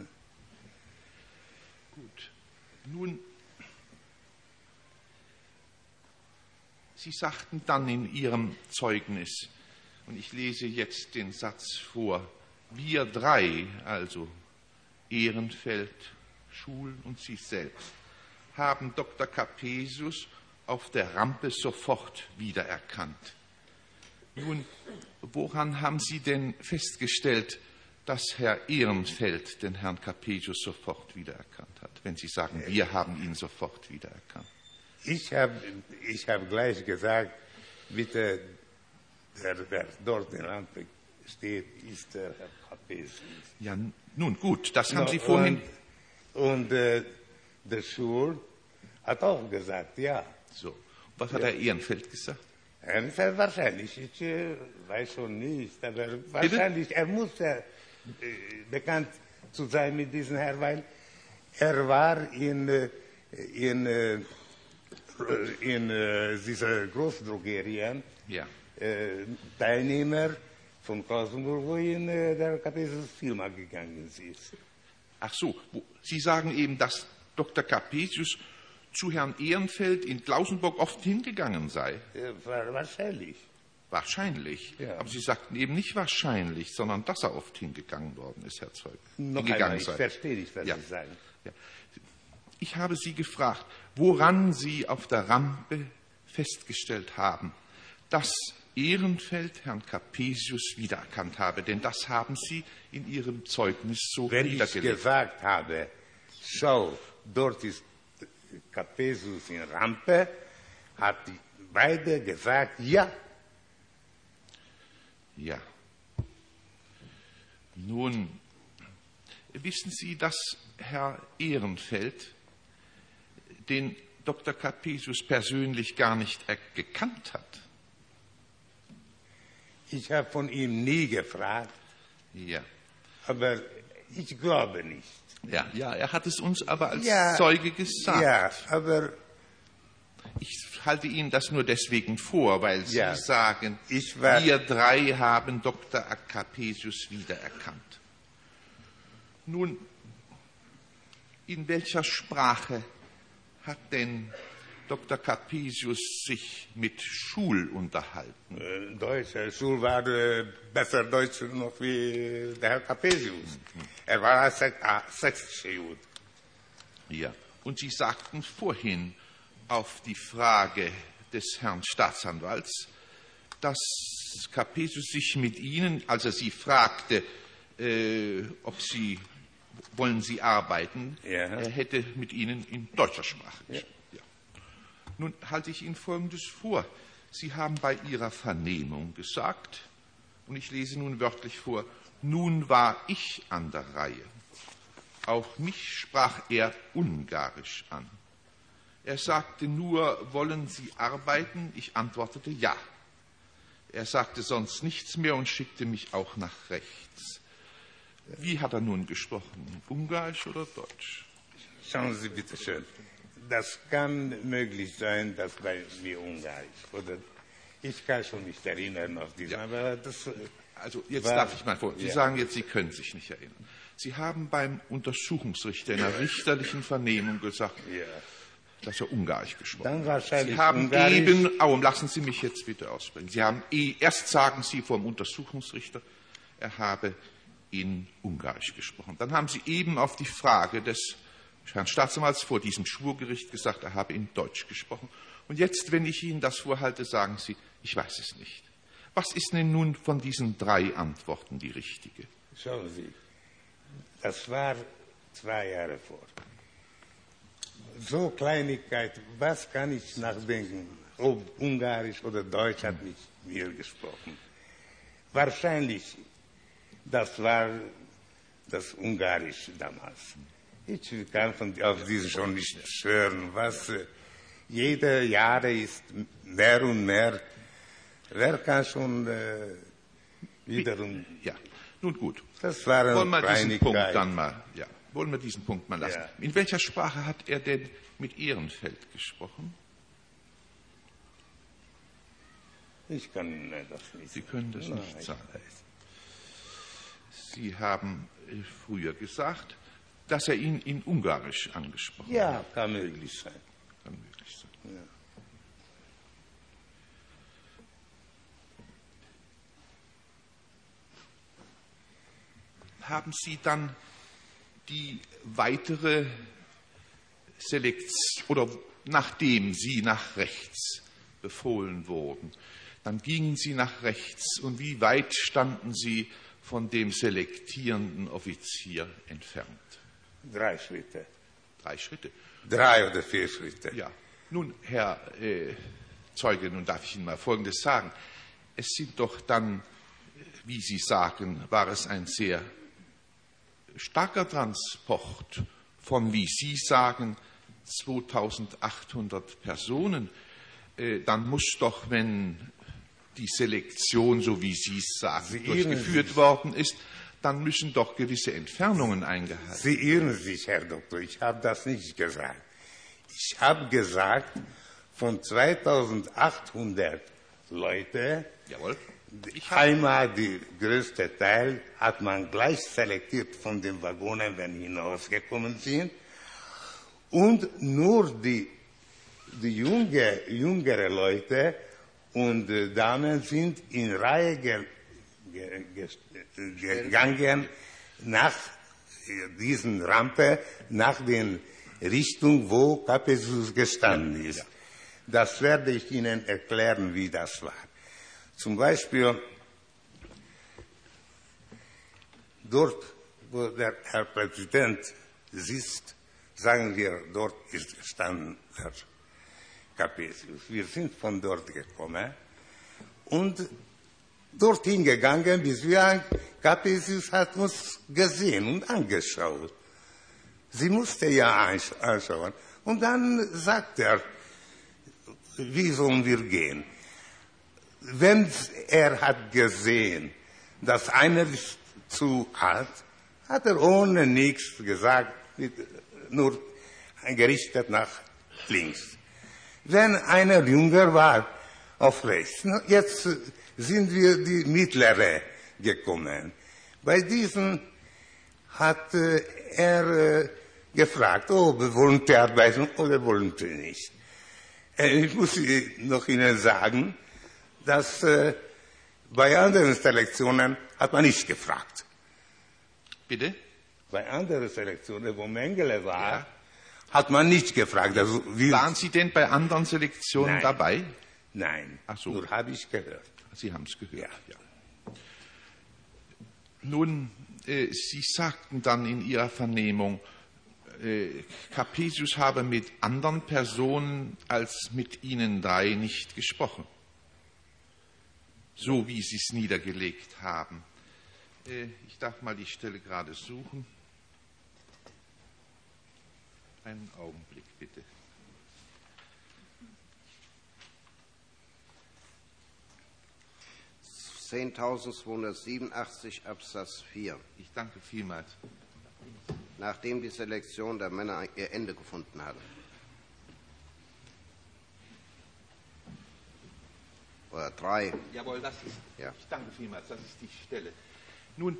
Gut. Nun, Sie sagten dann in Ihrem Zeugnis, und ich lese jetzt den Satz vor, wir drei, also Ehrenfeld, Schul und Sie selbst, haben Dr. Capesius auf der Rampe sofort wiedererkannt. Nun, woran haben Sie denn festgestellt, dass Herr Ehrenfeld den Herrn Capesius sofort wiedererkannt hat, wenn Sie sagen, wir haben ihn sofort wiedererkannt? Ich hab gleich gesagt, bitte, der dort in der Rampe steht, ist der Herr Capesius. Ja, nun gut, das haben Sie vorhin... Und der Schul hat auch gesagt, ja. So, was hat Herr Ehrenfeld gesagt? Ehrenfeld wahrscheinlich, ich weiß schon nicht, aber wahrscheinlich, er muss bekannt zu sein mit diesem Herrn, weil er war in dieser Großdrogerien Teilnehmer von Klausenburg, wo in der Capesius Firma gegangen ist. Ach so, Sie sagen eben, dass Dr. Capesius zu Herrn Ehrenfeld in Klausenburg oft hingegangen sei. Wahrscheinlich. Wahrscheinlich. Ja. Aber Sie sagten eben nicht wahrscheinlich, sondern dass er oft hingegangen worden ist, Herr Zeuge. Noch einmal, ich verstehe nicht, was Sie sagen. Ja. Ich habe Sie gefragt, woran Sie auf der Rampe festgestellt haben, dass Ehrenfeld Herrn Capesius wiedererkannt habe. Denn das haben Sie in Ihrem Zeugnis so niedergelegt. Wenn ich gesagt habe, schau, dort ist Capesius in Rampe, hat beide gesagt, ja. Ja. Nun, wissen Sie, dass Herr Ehrenfeld den Dr. Capesius persönlich gar nicht gekannt hat? Ich habe von ihm nie gefragt. Ja. Aber ich glaube nicht. Ja, er hat es uns aber als Zeuge gesagt. Ja, aber... Ich halte Ihnen das nur deswegen vor, weil Sie sagen, wir drei haben Dr. Capesius wiedererkannt. Nun, in welcher Sprache hat denn Dr. Capesius sich mit Schul unterhalten? Deutsch. Schul war besser Deutsch noch wie der Herr Capesius. Er war ein sächsischer Jude. Ja, und Sie sagten vorhin auf die Frage des Herrn Staatsanwalts, dass Capesius sich mit Ihnen, als er Sie fragte, wollen Sie arbeiten, er hätte mit Ihnen in deutscher Sprache gesprochen. Ja. Nun halte ich Ihnen Folgendes vor. Sie haben bei Ihrer Vernehmung gesagt, und ich lese nun wörtlich vor, nun war ich an der Reihe. Auch mich sprach er ungarisch an. Er sagte nur, wollen Sie arbeiten? Ich antwortete ja. Er sagte sonst nichts mehr und schickte mich auch nach rechts. Wie hat er nun gesprochen? Ungarisch oder Deutsch? Schauen Sie bitte schön. Das kann möglich sein, dass bei mir Ungarisch. Oder ich kann schon nicht erinnern auf diesen. Ja. Aber das, also jetzt darf ich mal vor. Sie sagen jetzt, Sie können sich nicht erinnern. Sie haben beim Untersuchungsrichter in einer richterlichen Vernehmung gesagt, dass er Ungarisch gesprochen hat. Sie haben eben, lassen Sie mich jetzt bitte aussprechen. Sie haben erst sagen Sie vor dem Untersuchungsrichter, er habe in Ungarisch gesprochen. Dann haben Sie eben auf die Frage des Herrn Staatsanwalts vor diesem Schwurgericht gesagt, er habe in Deutsch gesprochen. Und jetzt, wenn ich Ihnen das vorhalte, sagen Sie, ich weiß es nicht. Was ist denn nun von diesen 3 Antworten die richtige? Schauen Sie, das war 2 Jahre vor. So Kleinigkeit, was kann ich nachdenken, ob Ungarisch oder Deutsch hat mit mir gesprochen. Wahrscheinlich, das war das Ungarisch damals. Ich kann auf diese schon nicht schwören, was jede Jahre ist mehr und mehr. Wer kann schon wiederum... Ja, nun gut. Das war eine wollen wir diesen Punkt mal lassen. Ja. In welcher Sprache hat er denn mit Ehrenfeld gesprochen? Ich kann das nicht. Sie können das nicht sagen. Sie haben früher gesagt, dass er ihn in Ungarisch angesprochen hat. Ja, kann möglich sein. Kann möglich sein. Ja. Haben Sie dann die weitere Selektion, oder nachdem Sie nach rechts befohlen wurden, dann gingen Sie nach rechts, und wie weit standen Sie von dem selektierenden Offizier entfernt? 3 Schritte. 3 Schritte? 3 oder 4 Schritte. Ja. Nun, Herr Zeuge, nun darf ich Ihnen mal Folgendes sagen. Es sind doch dann, wie Sie sagen, war es ein sehr starker Transport von, wie Sie sagen, 2800 Personen. Dann muss doch, wenn die Selektion, so wie Sie es sagen, durchgeführt worden ist, dann müssen doch gewisse Entfernungen eingehalten werden. Sie irren sich, Herr Doktor, ich habe das nicht gesagt. Ich habe gesagt, von 2800 Leute, jawohl, einmal der größte Teil hat man gleich selektiert von den Waggonen, wenn sie hinausgekommen sind. Und nur die jüngere Leute und Damen sind in Reihe gegangen nach diesen Rampe, nach der Richtung, wo Capesius gestanden ist. Das werde ich Ihnen erklären, wie das war. Zum Beispiel dort, wo der Herr Präsident sitzt, sagen wir, dort ist gestanden Herr Capesius. Wir sind von dort gekommen und dorthin gegangen, bis wir Capesius hat uns gesehen und angeschaut. Sie musste ja anschauen. Und dann sagt er, wie sollen wir gehen? Wenn er hat gesehen, dass einer ist zu alt, hat er ohne nichts gesagt, nur gerichtet nach links. Wenn einer jünger war, auf rechts. Jetzt sind wir die mittlere gekommen. Bei diesen hat er gefragt, ob er wollte arbeiten oder wollte nicht. Ich muss noch Ihnen sagen, dass bei anderen Selektionen hat man nicht gefragt. Bitte? Bei anderen Selektionen, wo Mengele war, hat man nicht gefragt. Also, waren Sie denn bei anderen Selektionen dabei? Nein, ach so. Nur habe ich gehört. Sie haben es gehört, ja. Nun, Sie sagten dann in Ihrer Vernehmung, Capesius habe mit anderen Personen als mit Ihnen drei nicht gesprochen, so wie Sie es niedergelegt haben. Ich darf mal die Stelle gerade suchen. Einen Augenblick, bitte. (10.287) Absatz 4. Ich danke vielmals. Nachdem die Selektion der Männer ihr Ende gefunden hatte. Oder 3. Jawohl, das ist. Ja. Ich danke vielmals, das ist die Stelle. Nun,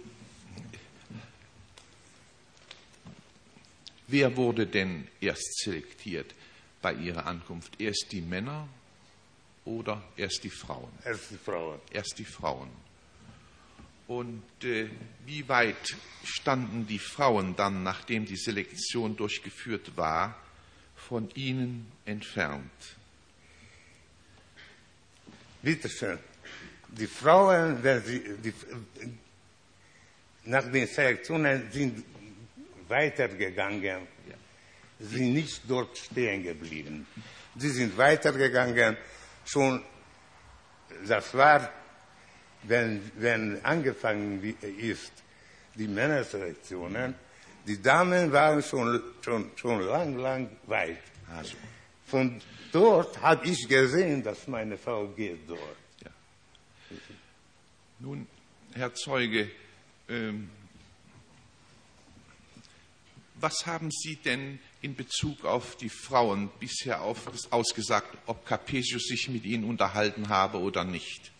wer wurde denn erst selektiert bei Ihrer Ankunft? Erst die Männer oder erst die Frauen? Erst die Frauen. Erst die Frauen. Und wie weit standen die Frauen dann, nachdem die Selektion durchgeführt war, von Ihnen entfernt? Bitte schön. Die Frauen, nach den Selektionen sind weitergegangen, sind nicht dort stehen geblieben. Sie sind weitergegangen, schon, das war, wenn angefangen ist, die Männerselektionen, die Damen waren schon lang weit. Also. Von dort habe ich gesehen, dass meine Frau geht dort. Ja. Nun, Herr Zeuge, was haben Sie denn in Bezug auf die Frauen bisher ausgesagt, ob Capesius sich mit ihnen unterhalten habe oder nicht?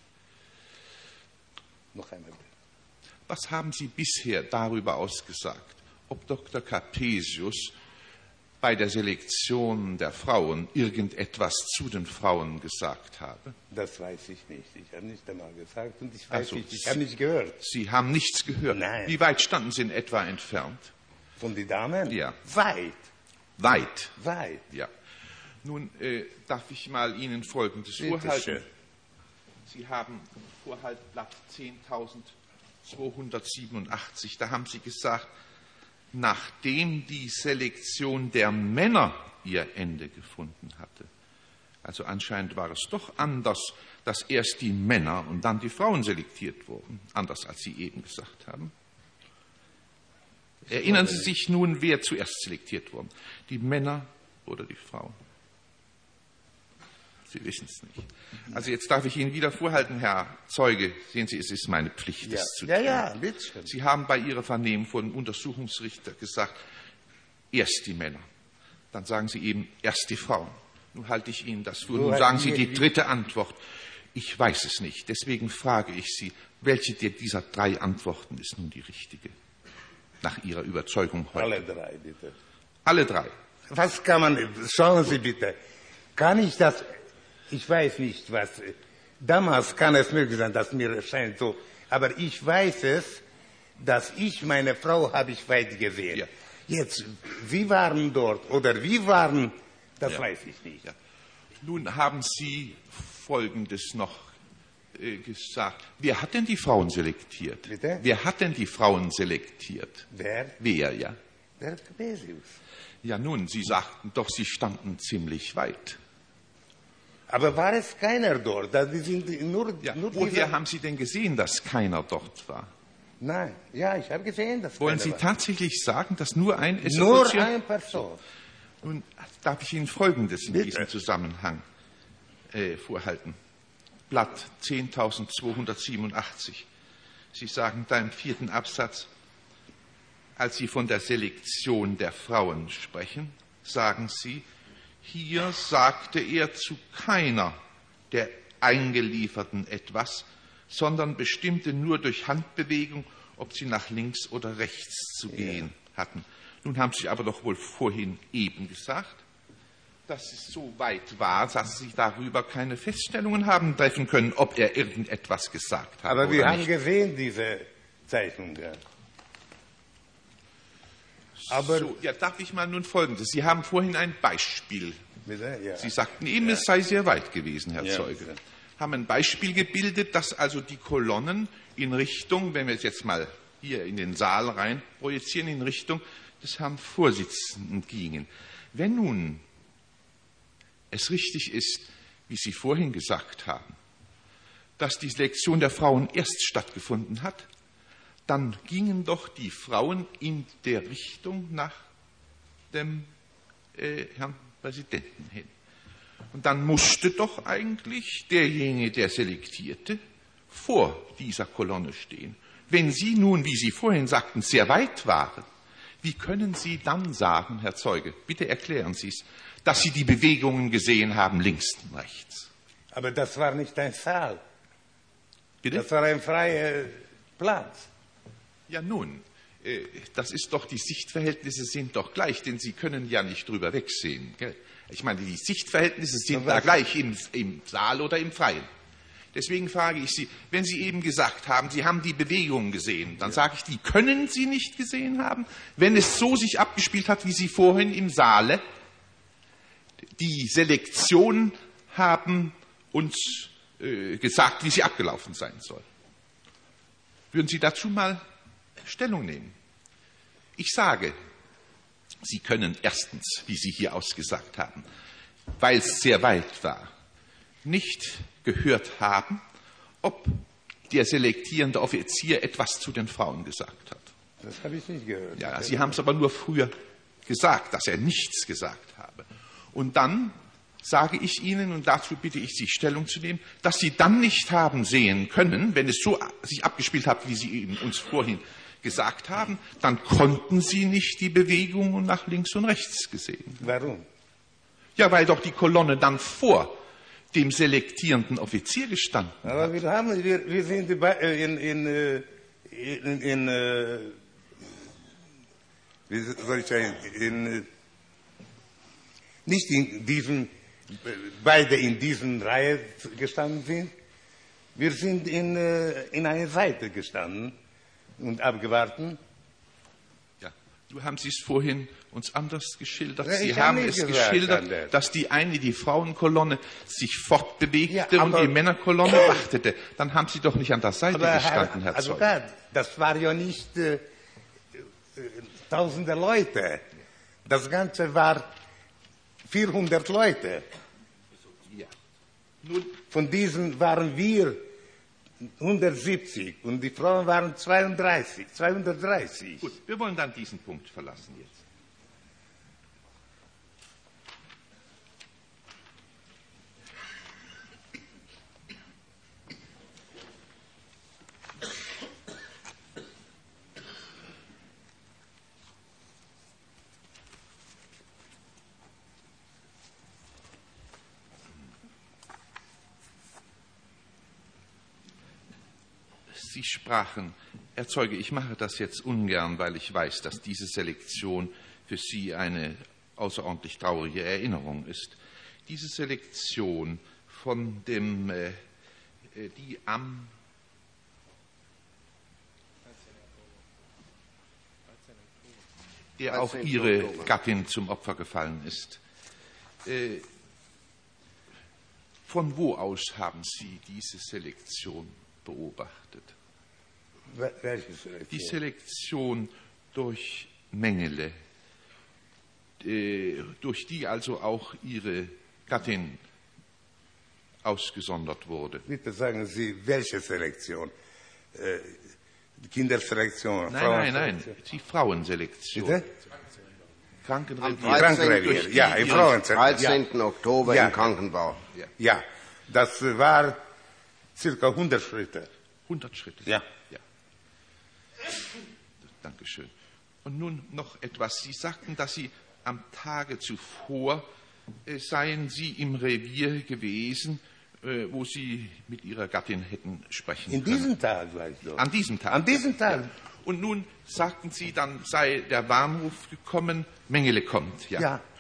Noch einmal. Was haben Sie bisher darüber ausgesagt, ob Dr. Capesius bei der Selektion der Frauen irgendetwas zu den Frauen gesagt habe? Das weiß ich nicht. Ich habe nicht einmal gesagt und ich weiß nicht, ich habe nicht gehört. Sie haben nichts gehört? Nein. Wie weit standen Sie in etwa entfernt? Von den Damen? Ja. Weit. Weit? Weit. Ja. Nun darf ich mal Ihnen Folgendes vorhalten. Schön. Sie haben Vorhaltblatt 10.287, da haben Sie gesagt, nachdem die Selektion der Männer ihr Ende gefunden hatte. Also anscheinend war es doch anders, dass erst die Männer und dann die Frauen selektiert wurden, anders als Sie eben gesagt haben. Erinnern Sie sich nun, wer zuerst selektiert wurde? Die Männer oder die Frauen? Sie wissen es nicht. Also jetzt darf ich Ihnen wieder vorhalten, Herr Zeuge. Sehen Sie, es ist meine Pflicht, das zu tun. Ja, bitte. Sie haben bei Ihrer Vernehmung vor dem Untersuchungsrichter gesagt, erst die Männer. Dann sagen Sie eben, erst die Frauen. Nun halte ich Ihnen das vor. Nun sagen Sie die dritte Antwort. Ich weiß es nicht. Deswegen frage ich Sie, welche dieser drei Antworten ist nun die richtige? Nach Ihrer Überzeugung heute. Alle drei, bitte. Alle drei. Was kann man, schauen Sie bitte, kann ich das, ich weiß nicht, was, damals kann es möglich sein, dass mir erscheint so, aber ich weiß es, dass meine Frau habe ich weit gesehen. Ja. Jetzt, wie waren dort, oder wie waren, das weiß ich nicht. Ja. Nun haben Sie Folgendes noch gesagt. Wer hat denn die Frauen selektiert? Bitte? Wer hat denn die Frauen selektiert? Wer? Wer, ja? Der Capesius. Ja, nun, Sie sagten doch, Sie standen ziemlich weit. Aber war es keiner dort? Die sind nur woher haben Sie denn gesehen, dass keiner dort war? Nein, ja, ich habe gesehen, dass Wollen keiner Sie war. tatsächlich sagen, dass nur ein Nur eine Person. Nun darf ich Ihnen Folgendes in Bitte. diesem Zusammenhang vorhalten. Blatt 10.287. Sie sagen da im 4. Absatz, als Sie von der Selektion der Frauen sprechen, sagen Sie, hier sagte er zu keiner der Eingelieferten etwas, sondern bestimmte nur durch Handbewegung, ob sie nach links oder rechts zu gehen hatten. Nun haben Sie aber doch wohl vorhin eben gesagt, dass es so weit war, dass Sie darüber keine Feststellungen haben treffen können, ob er irgendetwas gesagt hat. Aber wir oder haben nicht. gesehen, diese Zeichnung. Ja. Aber So, ja, darf ich mal nun Folgendes. Sie haben vorhin ein Beispiel. bitte? Ja. Sie sagten eben, es sei sehr weit gewesen, Herr Ja, Zeuge. bitte. Haben ein Beispiel gebildet, dass also die Kolonnen in Richtung, wenn wir es jetzt mal hier in den Saal rein projizieren, in Richtung des Herrn Vorsitzenden gingen. Wenn nun es richtig ist, wie Sie vorhin gesagt haben, dass die Selektion der Frauen erst stattgefunden hat, dann gingen doch die Frauen in der Richtung nach dem Herrn Präsidenten hin. Und dann musste doch eigentlich derjenige, der selektierte, vor dieser Kolonne stehen. Wenn Sie nun, wie Sie vorhin sagten, sehr weit waren, wie können Sie dann sagen, Herr Zeuge, bitte erklären Sie es, dass Sie die Bewegungen gesehen haben, links und rechts? Aber das war nicht ein Saal. Bitte? Das war ein freier Platz. Ja nun, das ist doch, die Sichtverhältnisse sind doch gleich, denn Sie können ja nicht drüber wegsehen. Gell? Ich meine, die Sichtverhältnisse sind da gleich im Saal oder im Freien. Deswegen frage ich Sie, wenn Sie eben gesagt haben, Sie haben die Bewegungen gesehen, dann sage ich, die können Sie nicht gesehen haben, wenn es so sich abgespielt hat, wie Sie vorhin im Saale die Selektion haben uns gesagt, wie sie abgelaufen sein soll. Würden Sie dazu mal Stellung nehmen? Ich sage, Sie können erstens, wie Sie hier ausgesagt haben, weil es sehr weit war, nicht gehört haben, ob der selektierende Offizier etwas zu den Frauen gesagt hat. Das habe ich nicht gehört. Ja, Sie haben es aber nur früher gesagt, dass er nichts gesagt habe. Und dann sage ich Ihnen, und dazu bitte ich Sie, Stellung zu nehmen, dass Sie dann nicht haben sehen können, wenn es so sich abgespielt hat, wie Sie eben uns vorhin gesagt haben, dann konnten Sie nicht die Bewegungen nach links und rechts gesehen. Warum? Ja, weil doch die Kolonne dann vor dem selektierenden Offizier gestanden hat. Aber wir sind wie soll ich sagen, nicht in diesen, beide in diesen Reihe gestanden sind. Wir sind in einer Seite gestanden und abgewartet. Ja, du haben es vorhin uns anders geschildert. Ja, Sie haben es geschildert, dass die Frauenkolonne sich fortbewegte und die Männerkolonne wartete. Dann haben Sie doch nicht an der Seite gestanden, Herr Zeuge. Advokat, das war ja nicht tausende Leute. Das Ganze war 400 Leute. Ja. Nun, von diesen waren wir 170 und die Frauen waren 230. Gut, wir wollen dann diesen Punkt verlassen jetzt. Sie sprachen, Herr Zeuge, ich mache das jetzt ungern, weil ich weiß, dass diese Selektion für Sie eine außerordentlich traurige Erinnerung ist. Diese Selektion von dem, die am der auch Ihre Gattin zum Opfer gefallen ist. Von wo aus haben Sie diese Selektion beobachtet? Welche Selektion? Die Selektion durch Mengele, durch die also auch Ihre Gattin ausgesondert wurde. Bitte sagen Sie, welche Selektion? Kinderselektion? Nein, die Frauenselektion. Bitte? Krankenrevier. Ja, im Frauenselektion. 13. Oktober im Krankenbau. Ja, das war circa 100 Schritte. 100 Schritte? Ja. Dankeschön. Und nun noch etwas. Sie sagten, dass Sie am Tage zuvor seien Sie im Revier gewesen, wo Sie mit Ihrer Gattin hätten sprechen können. In diesem Tag war ich dort. An diesem Tag? An diesem Tag. Ja. Und nun sagten Sie, dann sei der Warnruf gekommen, Mengele kommt. Ja.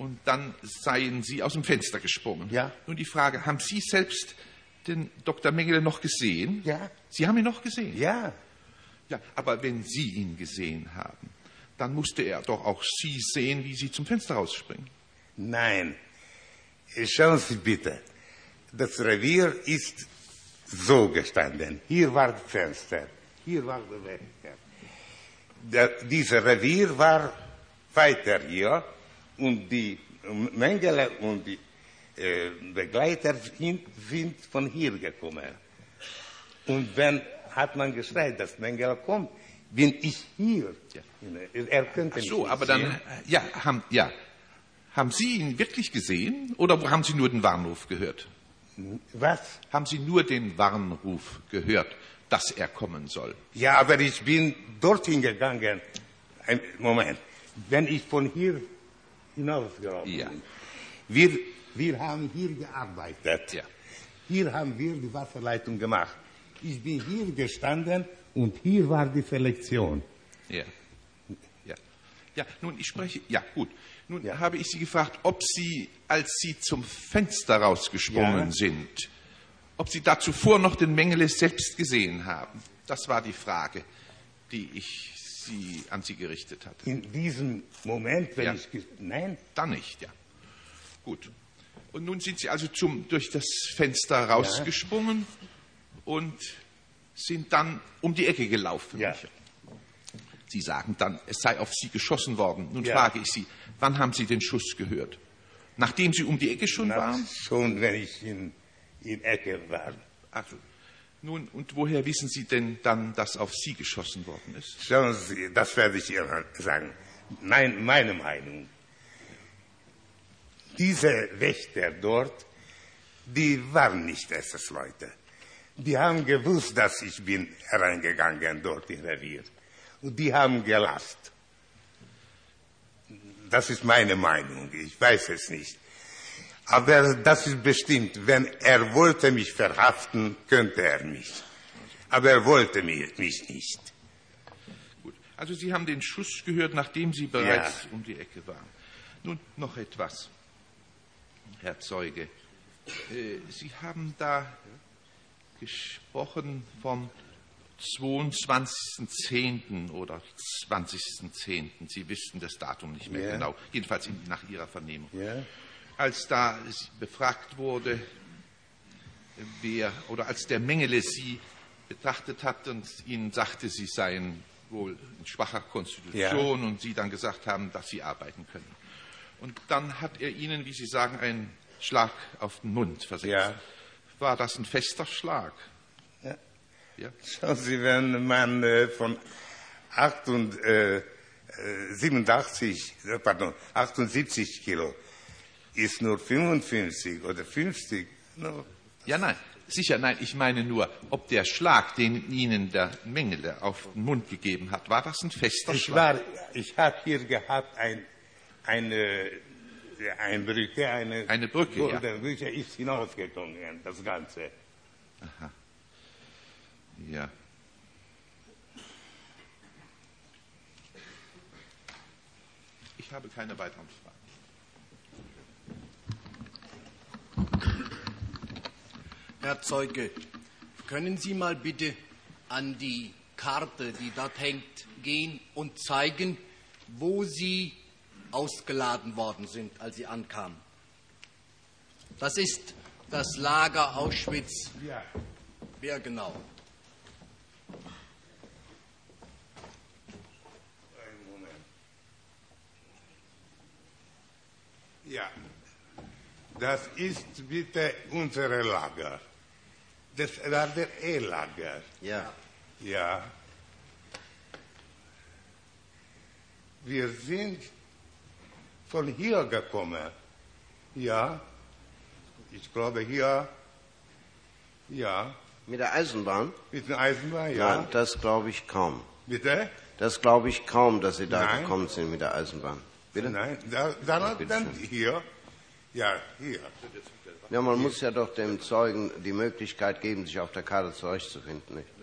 und dann seien Sie aus dem Fenster gesprungen. Ja. Nun die Frage, haben Sie selbst den Dr. Mengele noch gesehen? Ja. Sie haben ihn noch gesehen? Ja. Ja, aber wenn Sie ihn gesehen haben, dann musste er doch auch Sie sehen, wie Sie zum Fenster rausspringen. Nein. Schauen Sie bitte. Das Revier ist so gestanden. Hier war das Fenster. Hier war der Fenster. Dieses Revier war weiter hier und die Mengele und die Begleiter sind von hier gekommen. Und wenn hat man geschreit, dass Mengele kommt, bin ich hier. Ja. Er könnte Ach so, nicht aber sehen. dann, haben Sie ihn wirklich gesehen oder haben Sie nur den Warnruf gehört? Was? Haben Sie nur den Warnruf gehört, dass er kommen soll? Ja, aber ich bin dorthin gegangen. Moment. Wenn ich von hier hinausgelaufen bin. Wir haben hier gearbeitet. Ja. Hier haben wir die Wasserleitung gemacht. Ich bin hier gestanden und hier war die Selektion. Ja. Ja, nun, gut. Nun habe ich Sie gefragt, ob Sie, als Sie zum Fenster rausgesprungen sind, ob Sie da zuvor noch den Mengele selbst gesehen haben. Das war die Frage, die ich an Sie gerichtet hatte. In diesem Moment, nein? Dann nicht, ja. Gut. Und nun sind Sie also durch das Fenster rausgesprungen und sind dann um die Ecke gelaufen. Ja. Sie sagen dann, es sei auf Sie geschossen worden. Nun frage ich Sie, wann haben Sie den Schuss gehört? Nachdem Sie um die Ecke schon waren? Schon, wenn ich in Ecke war. Also, nun, und woher wissen Sie denn dann, dass auf Sie geschossen worden ist? Schauen Sie, das werde ich Ihnen sagen. Nein, meine Meinung. Diese Wächter dort, die waren nicht SS-Leute. Die haben gewusst, dass ich bin hereingegangen dort in Revier. Und die haben gelacht. Das ist meine Meinung, ich weiß es nicht. Aber das ist bestimmt, wenn er wollte mich verhaften, könnte er mich. Aber er wollte mich nicht. Gut, also Sie haben den Schuss gehört, nachdem Sie bereits um die Ecke waren. Nun, noch etwas, Herr Zeuge. Sie haben da gesprochen vom 22.10. oder 20.10. Sie wissen das Datum nicht mehr genau, jedenfalls nach Ihrer Vernehmung. Als da befragt wurde, als der Mengele Sie betrachtet hat und Ihnen sagte, Sie seien wohl in schwacher Konstitution und Sie dann gesagt haben, dass Sie arbeiten können. Und dann hat er Ihnen, wie Sie sagen, einen Schlag auf den Mund versetzt. Ja. War das ein fester Schlag? Ja. Schauen Sie, wenn man von 78 Kilo ist nur 55 oder 50. No. Ja, nein, sicher, nein. Ich meine nur, ob der Schlag, den Ihnen der Mengele auf den Mund gegeben hat, war das ein fester Schlag? Ich habe hier gehabt eine Brücke, eine Brücke, ja. Der Brücke ist hinausgegangen, das Ganze. Aha. Ja. Ich habe keine weiteren Fragen. Herr Zeuge, können Sie mal bitte an die Karte, die dort hängt, gehen und zeigen, wo Sie ausgeladen worden sind, als Sie ankamen? Das ist das Lager Auschwitz. Ja. Ja, genau. Einen Moment. Ja, das ist bitte unser Lager. Das war der E-Lager. Ja. Ja. Wir sind von hier gekommen. Ja. Ich glaube hier. Ja. Mit der Eisenbahn? Mit der Eisenbahn, ja. Nein, das glaube ich kaum. Bitte? Das glaube ich kaum, dass Sie da gekommen sind mit der Eisenbahn. Bitte? Nein, dann hier. Ja, hier. Ja, man muss ja doch dem Zeugen die Möglichkeit geben, sich auf der Karte zurechtzufinden. Nicht?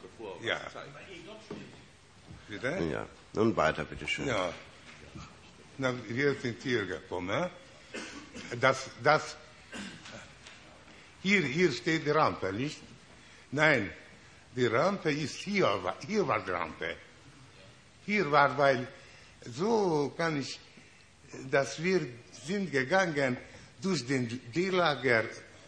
Ja. Bitte? Ja. Nun weiter, bitteschön. Ja. wir sind hier gekommen. Hier steht die Rampe, nicht? Nein, die Rampe ist hier war die Rampe. Hier war, weil so kann ich, dass wir sind gegangen durch den D-Lager,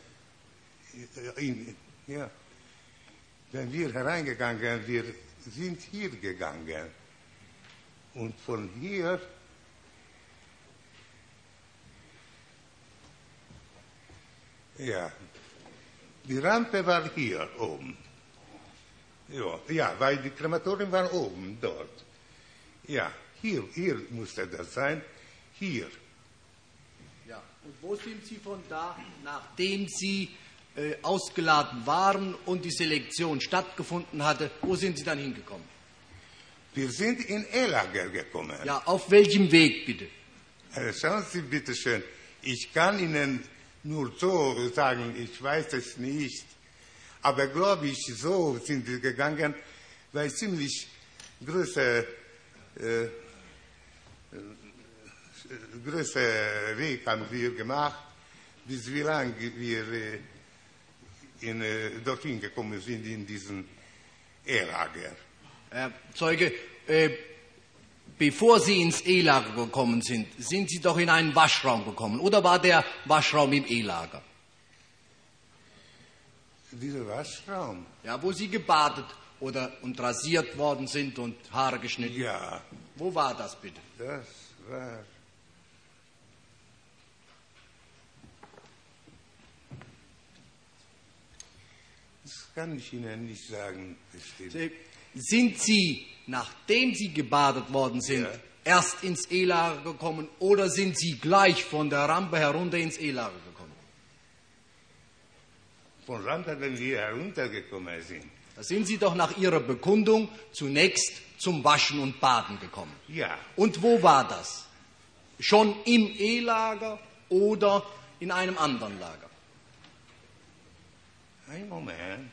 ja, wenn wir hereingegangen, wir sind hier gegangen. Und von hier ja, die Rampe war hier oben. Ja, weil die Krematorium war oben, dort. Ja, hier musste das sein, hier. Ja, und wo sind Sie von da, nachdem Sie ausgeladen waren und die Selektion stattgefunden hatte, wo sind Sie dann hingekommen? Wir sind in E-Lager gekommen. Ja, auf welchem Weg bitte? Schauen Sie bitte schön, ich kann Ihnen nur so sagen, ich weiß es nicht. Aber glaube ich, so sind wir gegangen, weil ziemlich große Weg haben wir gemacht, bis wie lange wir dorthin gekommen sind in diesen E-Lager. Herr Zeuge, bevor Sie ins E-Lager gekommen sind, sind Sie doch in einen Waschraum gekommen. Oder war der Waschraum im E-Lager? Dieser Waschraum? Ja, wo Sie gebadet und rasiert worden sind und Haare geschnitten. Ja. Wo war das bitte? Das war... Das kann ich Ihnen nicht sagen, bestimmt. Sind Sie, nachdem Sie gebadet worden sind, erst ins E-Lager gekommen oder sind Sie gleich von der Rampe herunter ins E-Lager gekommen? Von Rampe, wenn wir heruntergekommen sind. Da sind Sie doch nach Ihrer Bekundung zunächst zum Waschen und Baden gekommen. Ja. Und wo war das? Schon im E-Lager oder in einem anderen Lager? Ein Moment.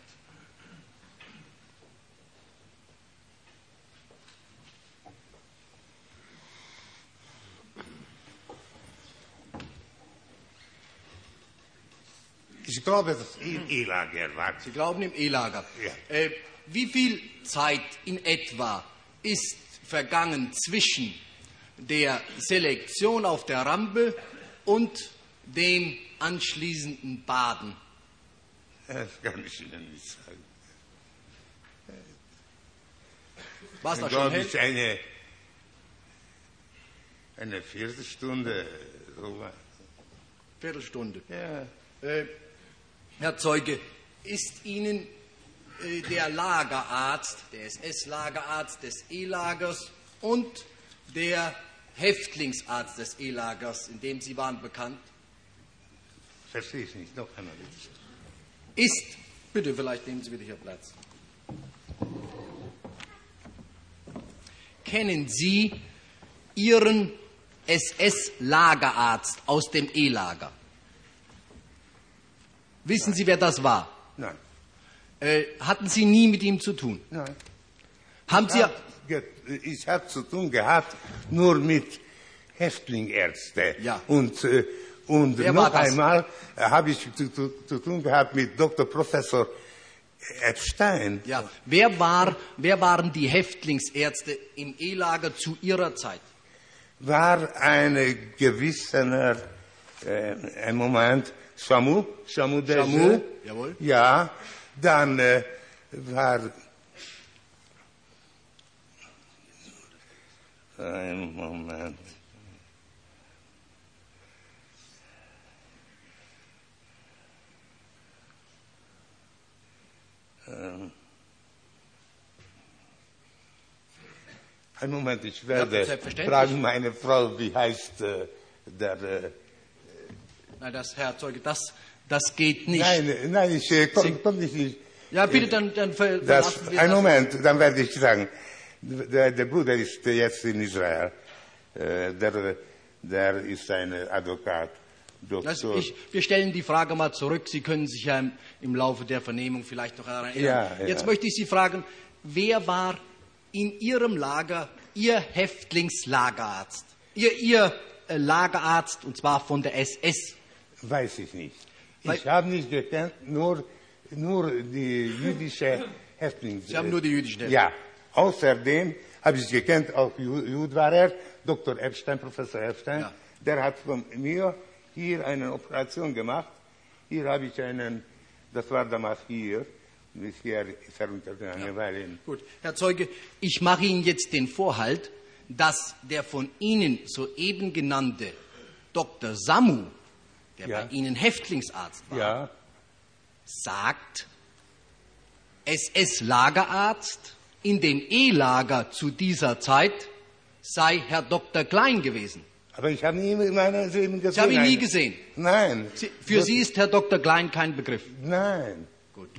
Ich glaube, dass es im E-Lager war. Sie glauben im E-Lager. Ja. Wie viel Zeit in etwa ist vergangen zwischen der Selektion auf der Rampe und dem anschließenden Baden? Das kann ich Ihnen nicht sagen. War es da schon hell? Ich eine Viertelstunde. Viertelstunde. Ja. Herr Zeuge, ist Ihnen der Lagerarzt, der SS-Lagerarzt des E-Lagers und der Häftlingsarzt des E-Lagers, in dem Sie waren, bekannt? Verstehe ich nicht. Noch einmal bitte. Bitte, vielleicht nehmen Sie wieder hier Platz. Kennen Sie Ihren SS-Lagerarzt aus dem E-Lager? Wissen Sie, wer das war? Nein. Hatten Sie nie mit ihm zu tun? Nein. Ich habe zu tun gehabt nur mit Häftlingärzten. Ja. Und noch einmal habe ich zu tun gehabt mit Dr. Professor Epstein. Ja. Wer waren die Häftlingsärzte im E-Lager zu Ihrer Zeit? War ein gewisser, ein Moment, Chamoux, jawohl. Ja, dann war... Ein Moment. Einen Moment, ich werde fragen meine Frau, wie heißt der... Nein, Herr Zeuge, das geht nicht. Nein, ich komme nicht. Ja, bitte, dann verlassen wir das. Einen Moment, dann werde ich sagen. Der Bruder ist jetzt in Israel. Der ist ein Advokat. Doktor. Wir stellen die Frage mal zurück. Sie können sich ja im Laufe der Vernehmung vielleicht noch daran erinnern. Ja. Jetzt möchte ich Sie fragen, wer war in Ihrem Lager Ihr Häftlingslagerarzt? Ihr Lagerarzt, und zwar von der SS. Weiß ich nicht. Ich habe nicht gekannt, nur die jüdische Häftlinge. Sie haben nur die jüdischen Häftlinge? Ja. Außerdem habe ich gekannt, auch Jud war er, Dr. Epstein, Professor Epstein. Ja. Der hat von mir hier eine Operation gemacht. Hier habe ich das war damals hier. Bisher ist er untergegangen. Ja. Gut, Herr Zeuge, ich mache Ihnen jetzt den Vorhalt, dass der von Ihnen soeben genannte Dr. Samu, der bei Ihnen Häftlingsarzt war, sagt, SS-Lagerarzt in dem E-Lager zu dieser Zeit sei Herr Dr. Klein gewesen. Aber ich habe ihn in meinem Leben gesehen. Sie haben ihn nie gesehen? Nein. Für Sie ist Herr Dr. Klein kein Begriff? Nein. Gut.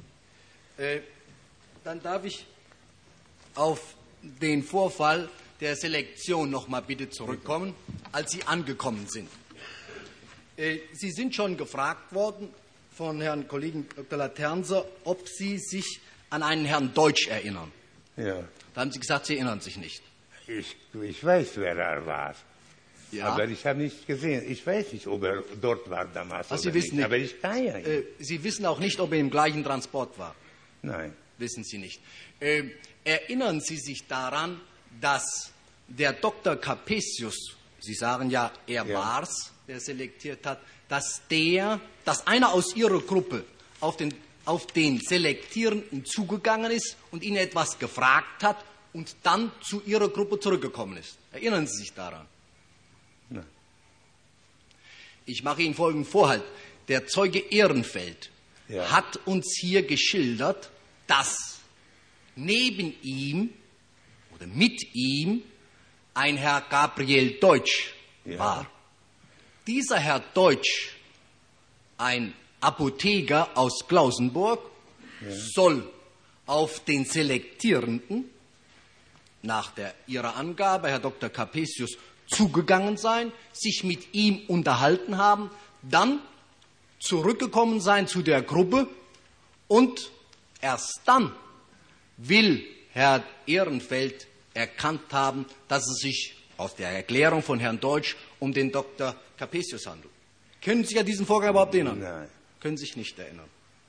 Dann darf ich auf den Vorfall der Selektion noch mal bitte zurückkommen, als Sie angekommen sind. Sie sind schon gefragt worden von Herrn Kollegen Dr. Laternser, ob Sie sich an einen Herrn Deutsch erinnern. Ja. Da haben Sie gesagt, Sie erinnern sich nicht. Ich weiß, wer er war. Ja. Aber ich habe nicht gesehen. Ich weiß nicht, ob er dort war damals. Sie wissen nicht. Aber ich kann ja nicht. Sie wissen auch nicht, ob er im gleichen Transport war. Nein. Wissen Sie nicht. Erinnern Sie sich daran, dass der Dr. Capesius, Sie sagen ja, er war's, der selektiert hat, dass einer aus Ihrer Gruppe auf den Selektierenden zugegangen ist und ihn etwas gefragt hat und dann zu Ihrer Gruppe zurückgekommen ist. Erinnern Sie sich daran? Nein. Ich mache Ihnen folgenden Vorhalt. Der Zeuge Ehrenfeld hat uns hier geschildert, dass neben ihm oder mit ihm ein Herr Gabriel Deutsch war. Dieser Herr Deutsch, ein Apotheker aus Klausenburg, soll auf den Selektierenden nach Ihrer Angabe, Herr Dr. Capesius, zugegangen sein, sich mit ihm unterhalten haben, dann zurückgekommen sein zu der Gruppe und erst dann will Herr Ehrenfeld erkannt haben, dass es sich aus der Erklärung von Herrn Deutsch um den Dr. Capesius handelt. Können Sie sich an diesen Vorgang überhaupt erinnern? Nein. Können sich nicht erinnern.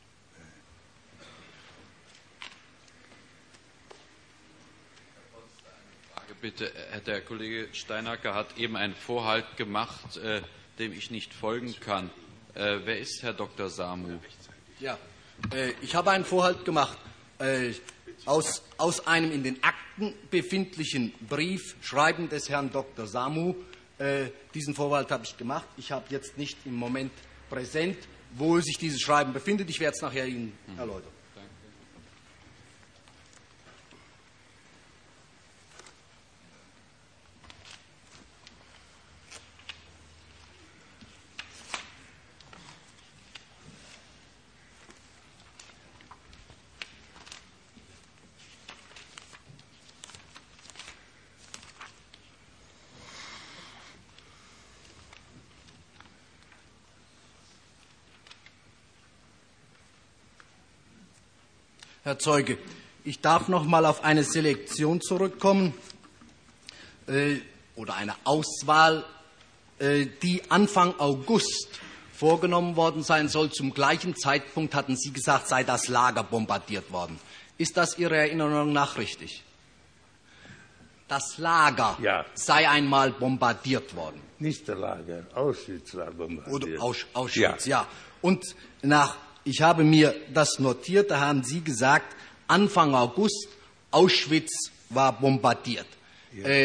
Bitte, der Kollege Steinacker hat eben einen Vorhalt gemacht, dem ich nicht folgen kann. Wer ist Herr Dr. Samu? Ja, ich habe einen Vorhalt gemacht aus einem in den Akten befindlichen Brief, Schreiben des Herrn Dr. Samu. Diesen Vorhalt habe ich gemacht. Ich habe jetzt nicht im Moment präsent, wo sich dieses Schreiben befindet. Ich werde es nachher Ihnen erläutern. Herr Zeuge, ich darf noch mal auf eine Selektion zurückkommen oder eine Auswahl, die Anfang August vorgenommen worden sein soll. Zum gleichen Zeitpunkt, hatten Sie gesagt, sei das Lager bombardiert worden. Ist das Ihrer Erinnerung nach richtig? Das Lager sei einmal bombardiert worden. Nicht das Lager, Auschwitz war bombardiert. Oder Auschwitz, ja. Und ich habe mir das notiert, da haben Sie gesagt, Anfang August, Auschwitz war bombardiert. Ja.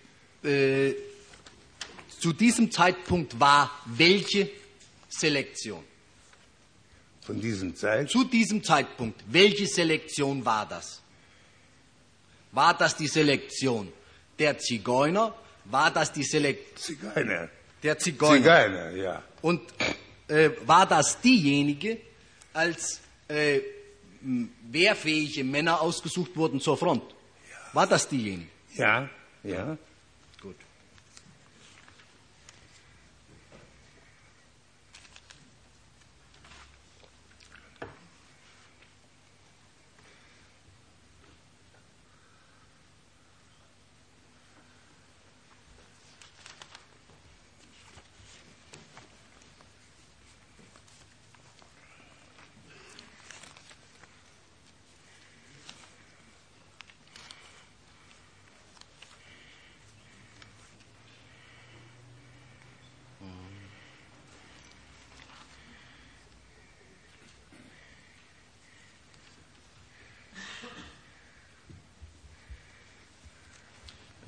Zu diesem Zeitpunkt war welche Selektion? Von diesem Zeitpunkt? Zu diesem Zeitpunkt, welche Selektion war das? War das die Selektion der Zigeuner? War das die Selektion? Zigeuner. Der Zigeuner. Zigeuner, ja. Und war das diejenige, als wehrfähige Männer ausgesucht wurden zur Front? Ja. War das diejenige? Ja, ja. Gut.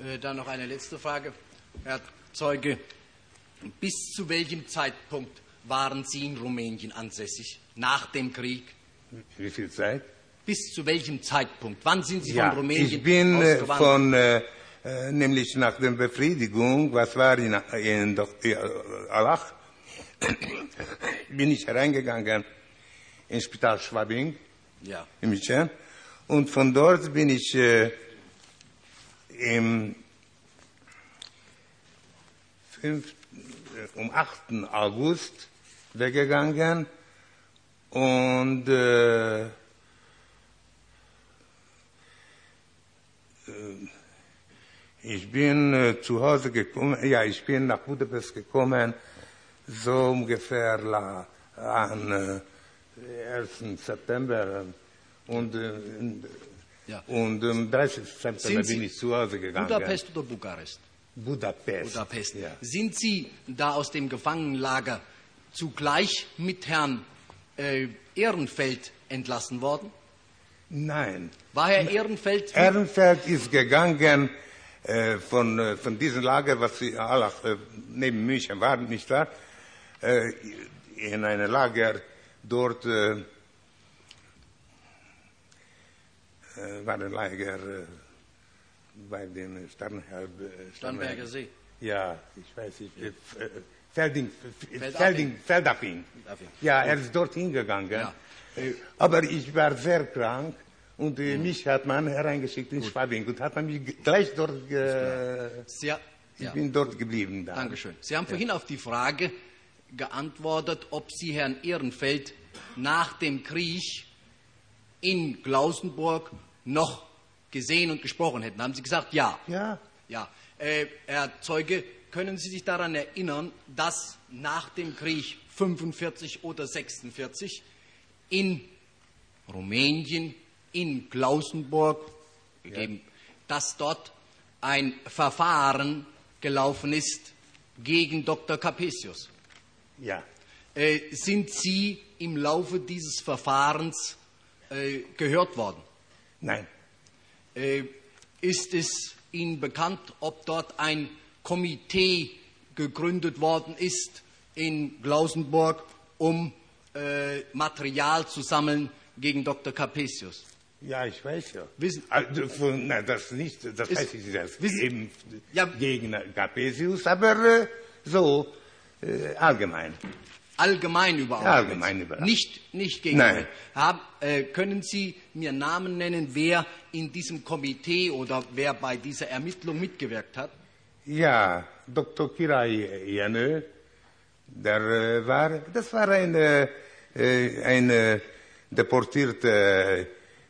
Dann noch eine letzte Frage. Herr Zeuge, bis zu welchem Zeitpunkt waren Sie in Rumänien ansässig? Nach dem Krieg? Wie viel Zeit? Bis zu welchem Zeitpunkt? Wann sind Sie von Rumänien ich bin ausgewandert? Nämlich nach der Befriedigung, was war in Allach, bin ich hereingegangen ins Spital Schwabing, in München, und von dort bin ich am 8. August weggegangen und ich bin zu Hause gekommen, ich bin nach Budapest gekommen, so ungefähr am 1. September und am 30. September bin ich zu Hause gegangen. Budapest oder Bukarest? Budapest. Ja. Sind Sie da aus dem Gefangenenlager zugleich mit Herrn Ehrenfeld entlassen worden? Nein. War Herr Ehrenfeld... Ehrenfeld ist gegangen von diesem Lager, was neben München war, nicht wahr? In einem Lager dort war ein Lager bei den Starnberger See. Ja, ich weiß nicht. Feldafin. Ja, er ist dorthin gegangen. Ja. Aber ich war sehr krank und mich hat man hereingeschickt in Schwabing und hat man mich gleich dort. Ich bin dort geblieben. Dann. Dankeschön. Sie haben vorhin auf die Frage geantwortet, ob Sie Herrn Ehrenfeld nach dem Krieg in Klausenburg noch gesehen und gesprochen hätten. Haben Sie gesagt, ja? Ja. Herr Zeuge, können Sie sich daran erinnern, dass nach dem Krieg 45 oder 46 in Rumänien, in Klausenburg, dass dort ein Verfahren gelaufen ist gegen Dr. Capesius? Ja. Sind Sie im Laufe dieses Verfahrens gehört worden? Nein. Ist es Ihnen bekannt, ob dort ein Komitee gegründet worden ist in Klausenburg, um Material zu sammeln gegen Dr. Capesius? Ja, ich weiß ja. Nein, das nicht, das weiß ich nicht. Eben gegen Capesius, aber so allgemein. Allgemein überhaupt? Allgemein überhaupt. Nicht gegen Nein. Können Sie mir Namen nennen, wer in diesem Komitee oder wer bei dieser Ermittlung mitgewirkt hat? Ja, Dr. Kirai Janö, das war ein deportierter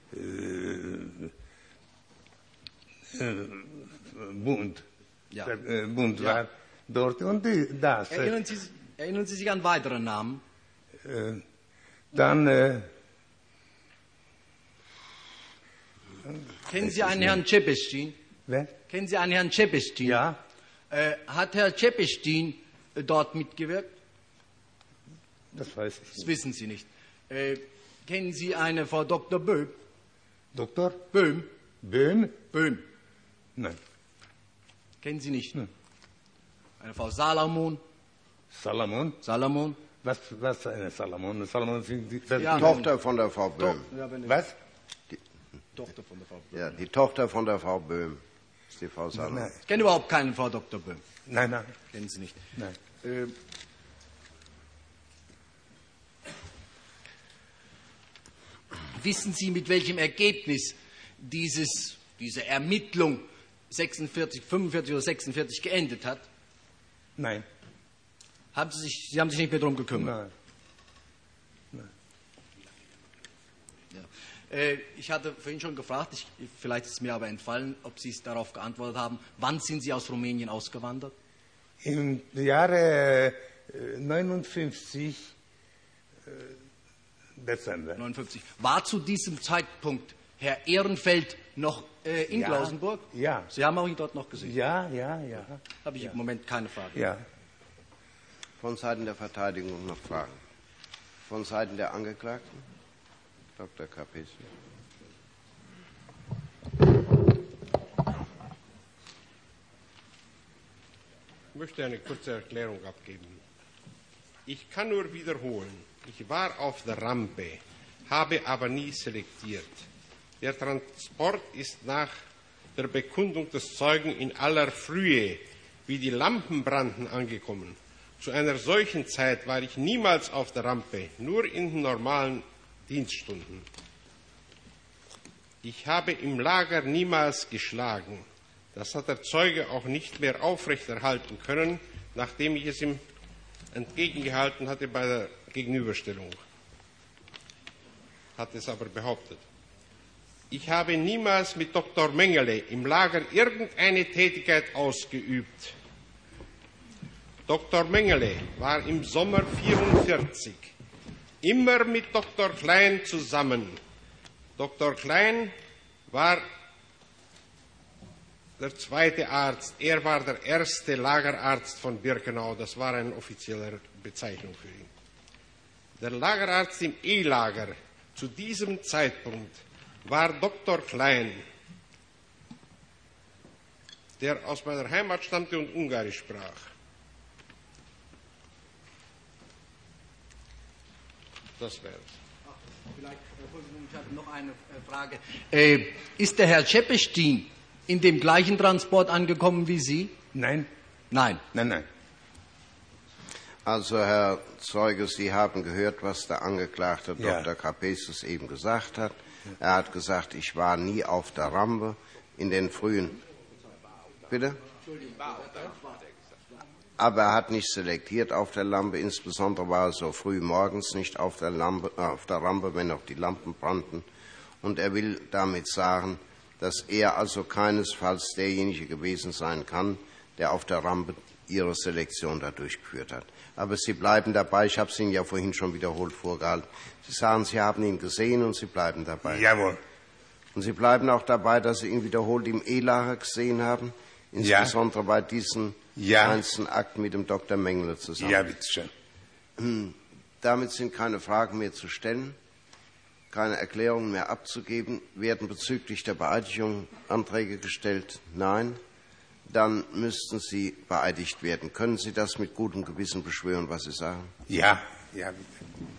Bund. Ja. Der Bund war dort und das. Erinnern Sie sich an weitere Namen? Dann kennen Sie einen Herrn Cepestin? Wer? Kennen Sie einen Herrn Cepestin? Ja. Hat Herr Cepestin dort mitgewirkt? Das weiß ich nicht. Das wissen Sie nicht. Kennen Sie eine Frau Dr. Böhm? Dr. Böhm? Böhm? Böhm. Nein. Kennen Sie nicht? Nein. Eine Frau Salomon? Salomon? Was eine Salomon? Salomon sind die Tochter von der Frau Böhm. Was? Tochter von der Frau Böhm. Ja, die Tochter von der Frau Böhm ist die Frau Salomon. Nein. Ich kenne überhaupt keine Frau Dr. Böhm. Nein. Kennen Sie nicht? Nein. Wissen Sie, mit welchem Ergebnis diese Ermittlung 45 oder 46 geendet hat? Nein. Sie haben sich nicht mehr darum gekümmert? Nein. Ja. Ich hatte vorhin schon gefragt, vielleicht ist es mir aber entfallen, ob Sie es darauf geantwortet haben. Wann sind Sie aus Rumänien ausgewandert? Im Jahre 59 Dezember. 59. War zu diesem Zeitpunkt Herr Ehrenfeld noch in Klausenburg? Ja. Sie haben auch ihn dort noch gesehen? Ja. Habe ich im Moment keine Frage. Ja. Von Seiten der Verteidigung noch Fragen? Von Seiten der Angeklagten? Dr. Capesius. möchte eine kurze Erklärung abgeben. Ich kann nur wiederholen, ich war auf der Rampe, habe aber nie selektiert. Der Transport ist nach der Bekundung des Zeugen in aller Frühe, wie die Lampen brannten, angekommen. Zu einer solchen Zeit war ich niemals auf der Rampe, nur in den normalen Dienststunden. Ich habe im Lager niemals geschlagen. Das hat der Zeuge auch nicht mehr aufrechterhalten können, nachdem ich es ihm entgegengehalten hatte bei der Gegenüberstellung. Hat es aber behauptet. Ich habe niemals mit Dr. Mengele im Lager irgendeine Tätigkeit ausgeübt. Dr. Mengele war im Sommer 1944 immer mit Dr. Klein zusammen. Dr. Klein war der zweite Arzt. Er war der erste Lagerarzt von Birkenau. Das war eine offizielle Bezeichnung für ihn. Der Lagerarzt im E-Lager zu diesem Zeitpunkt war Dr. Klein, der aus meiner Heimat stammte und Ungarisch sprach. Das wäre es. Vielleicht, Herr Vorsitzender, ich habe noch eine Frage. Ist der Herr Czepestin in dem gleichen Transport angekommen wie Sie? Nein. Nein. Nein, nein. Also, Herr Zeuge, Sie haben gehört, was der Angeklagte Dr. Capesius eben gesagt hat. Er hat gesagt, ich war nie auf der Rampe in den frühen... Bitte? Aber er hat nicht selektiert auf der Lampe, insbesondere war er so früh morgens nicht auf der Rampe, wenn noch die Lampen brannten. Und er will damit sagen, dass er also keinesfalls derjenige gewesen sein kann, der auf der Rampe ihre Selektion da durchgeführt hat. Aber Sie bleiben dabei, ich habe es Ihnen ja vorhin schon wiederholt vorgehalten. Sie sagen, Sie haben ihn gesehen und Sie bleiben dabei. Jawohl. Und Sie bleiben auch dabei, dass Sie ihn wiederholt im E-Lager gesehen haben, insbesondere bei diesen einzelnen Akten mit dem Dr. Mengele zusammen. Ja, bitteschön. Damit sind keine Fragen mehr zu stellen, keine Erklärungen mehr abzugeben. Werden bezüglich der Beeidigung Anträge gestellt? Nein. Dann müssten Sie beeidigt werden. Können Sie das mit gutem Gewissen beschwören, was Sie sagen? Ja, ja, bitte.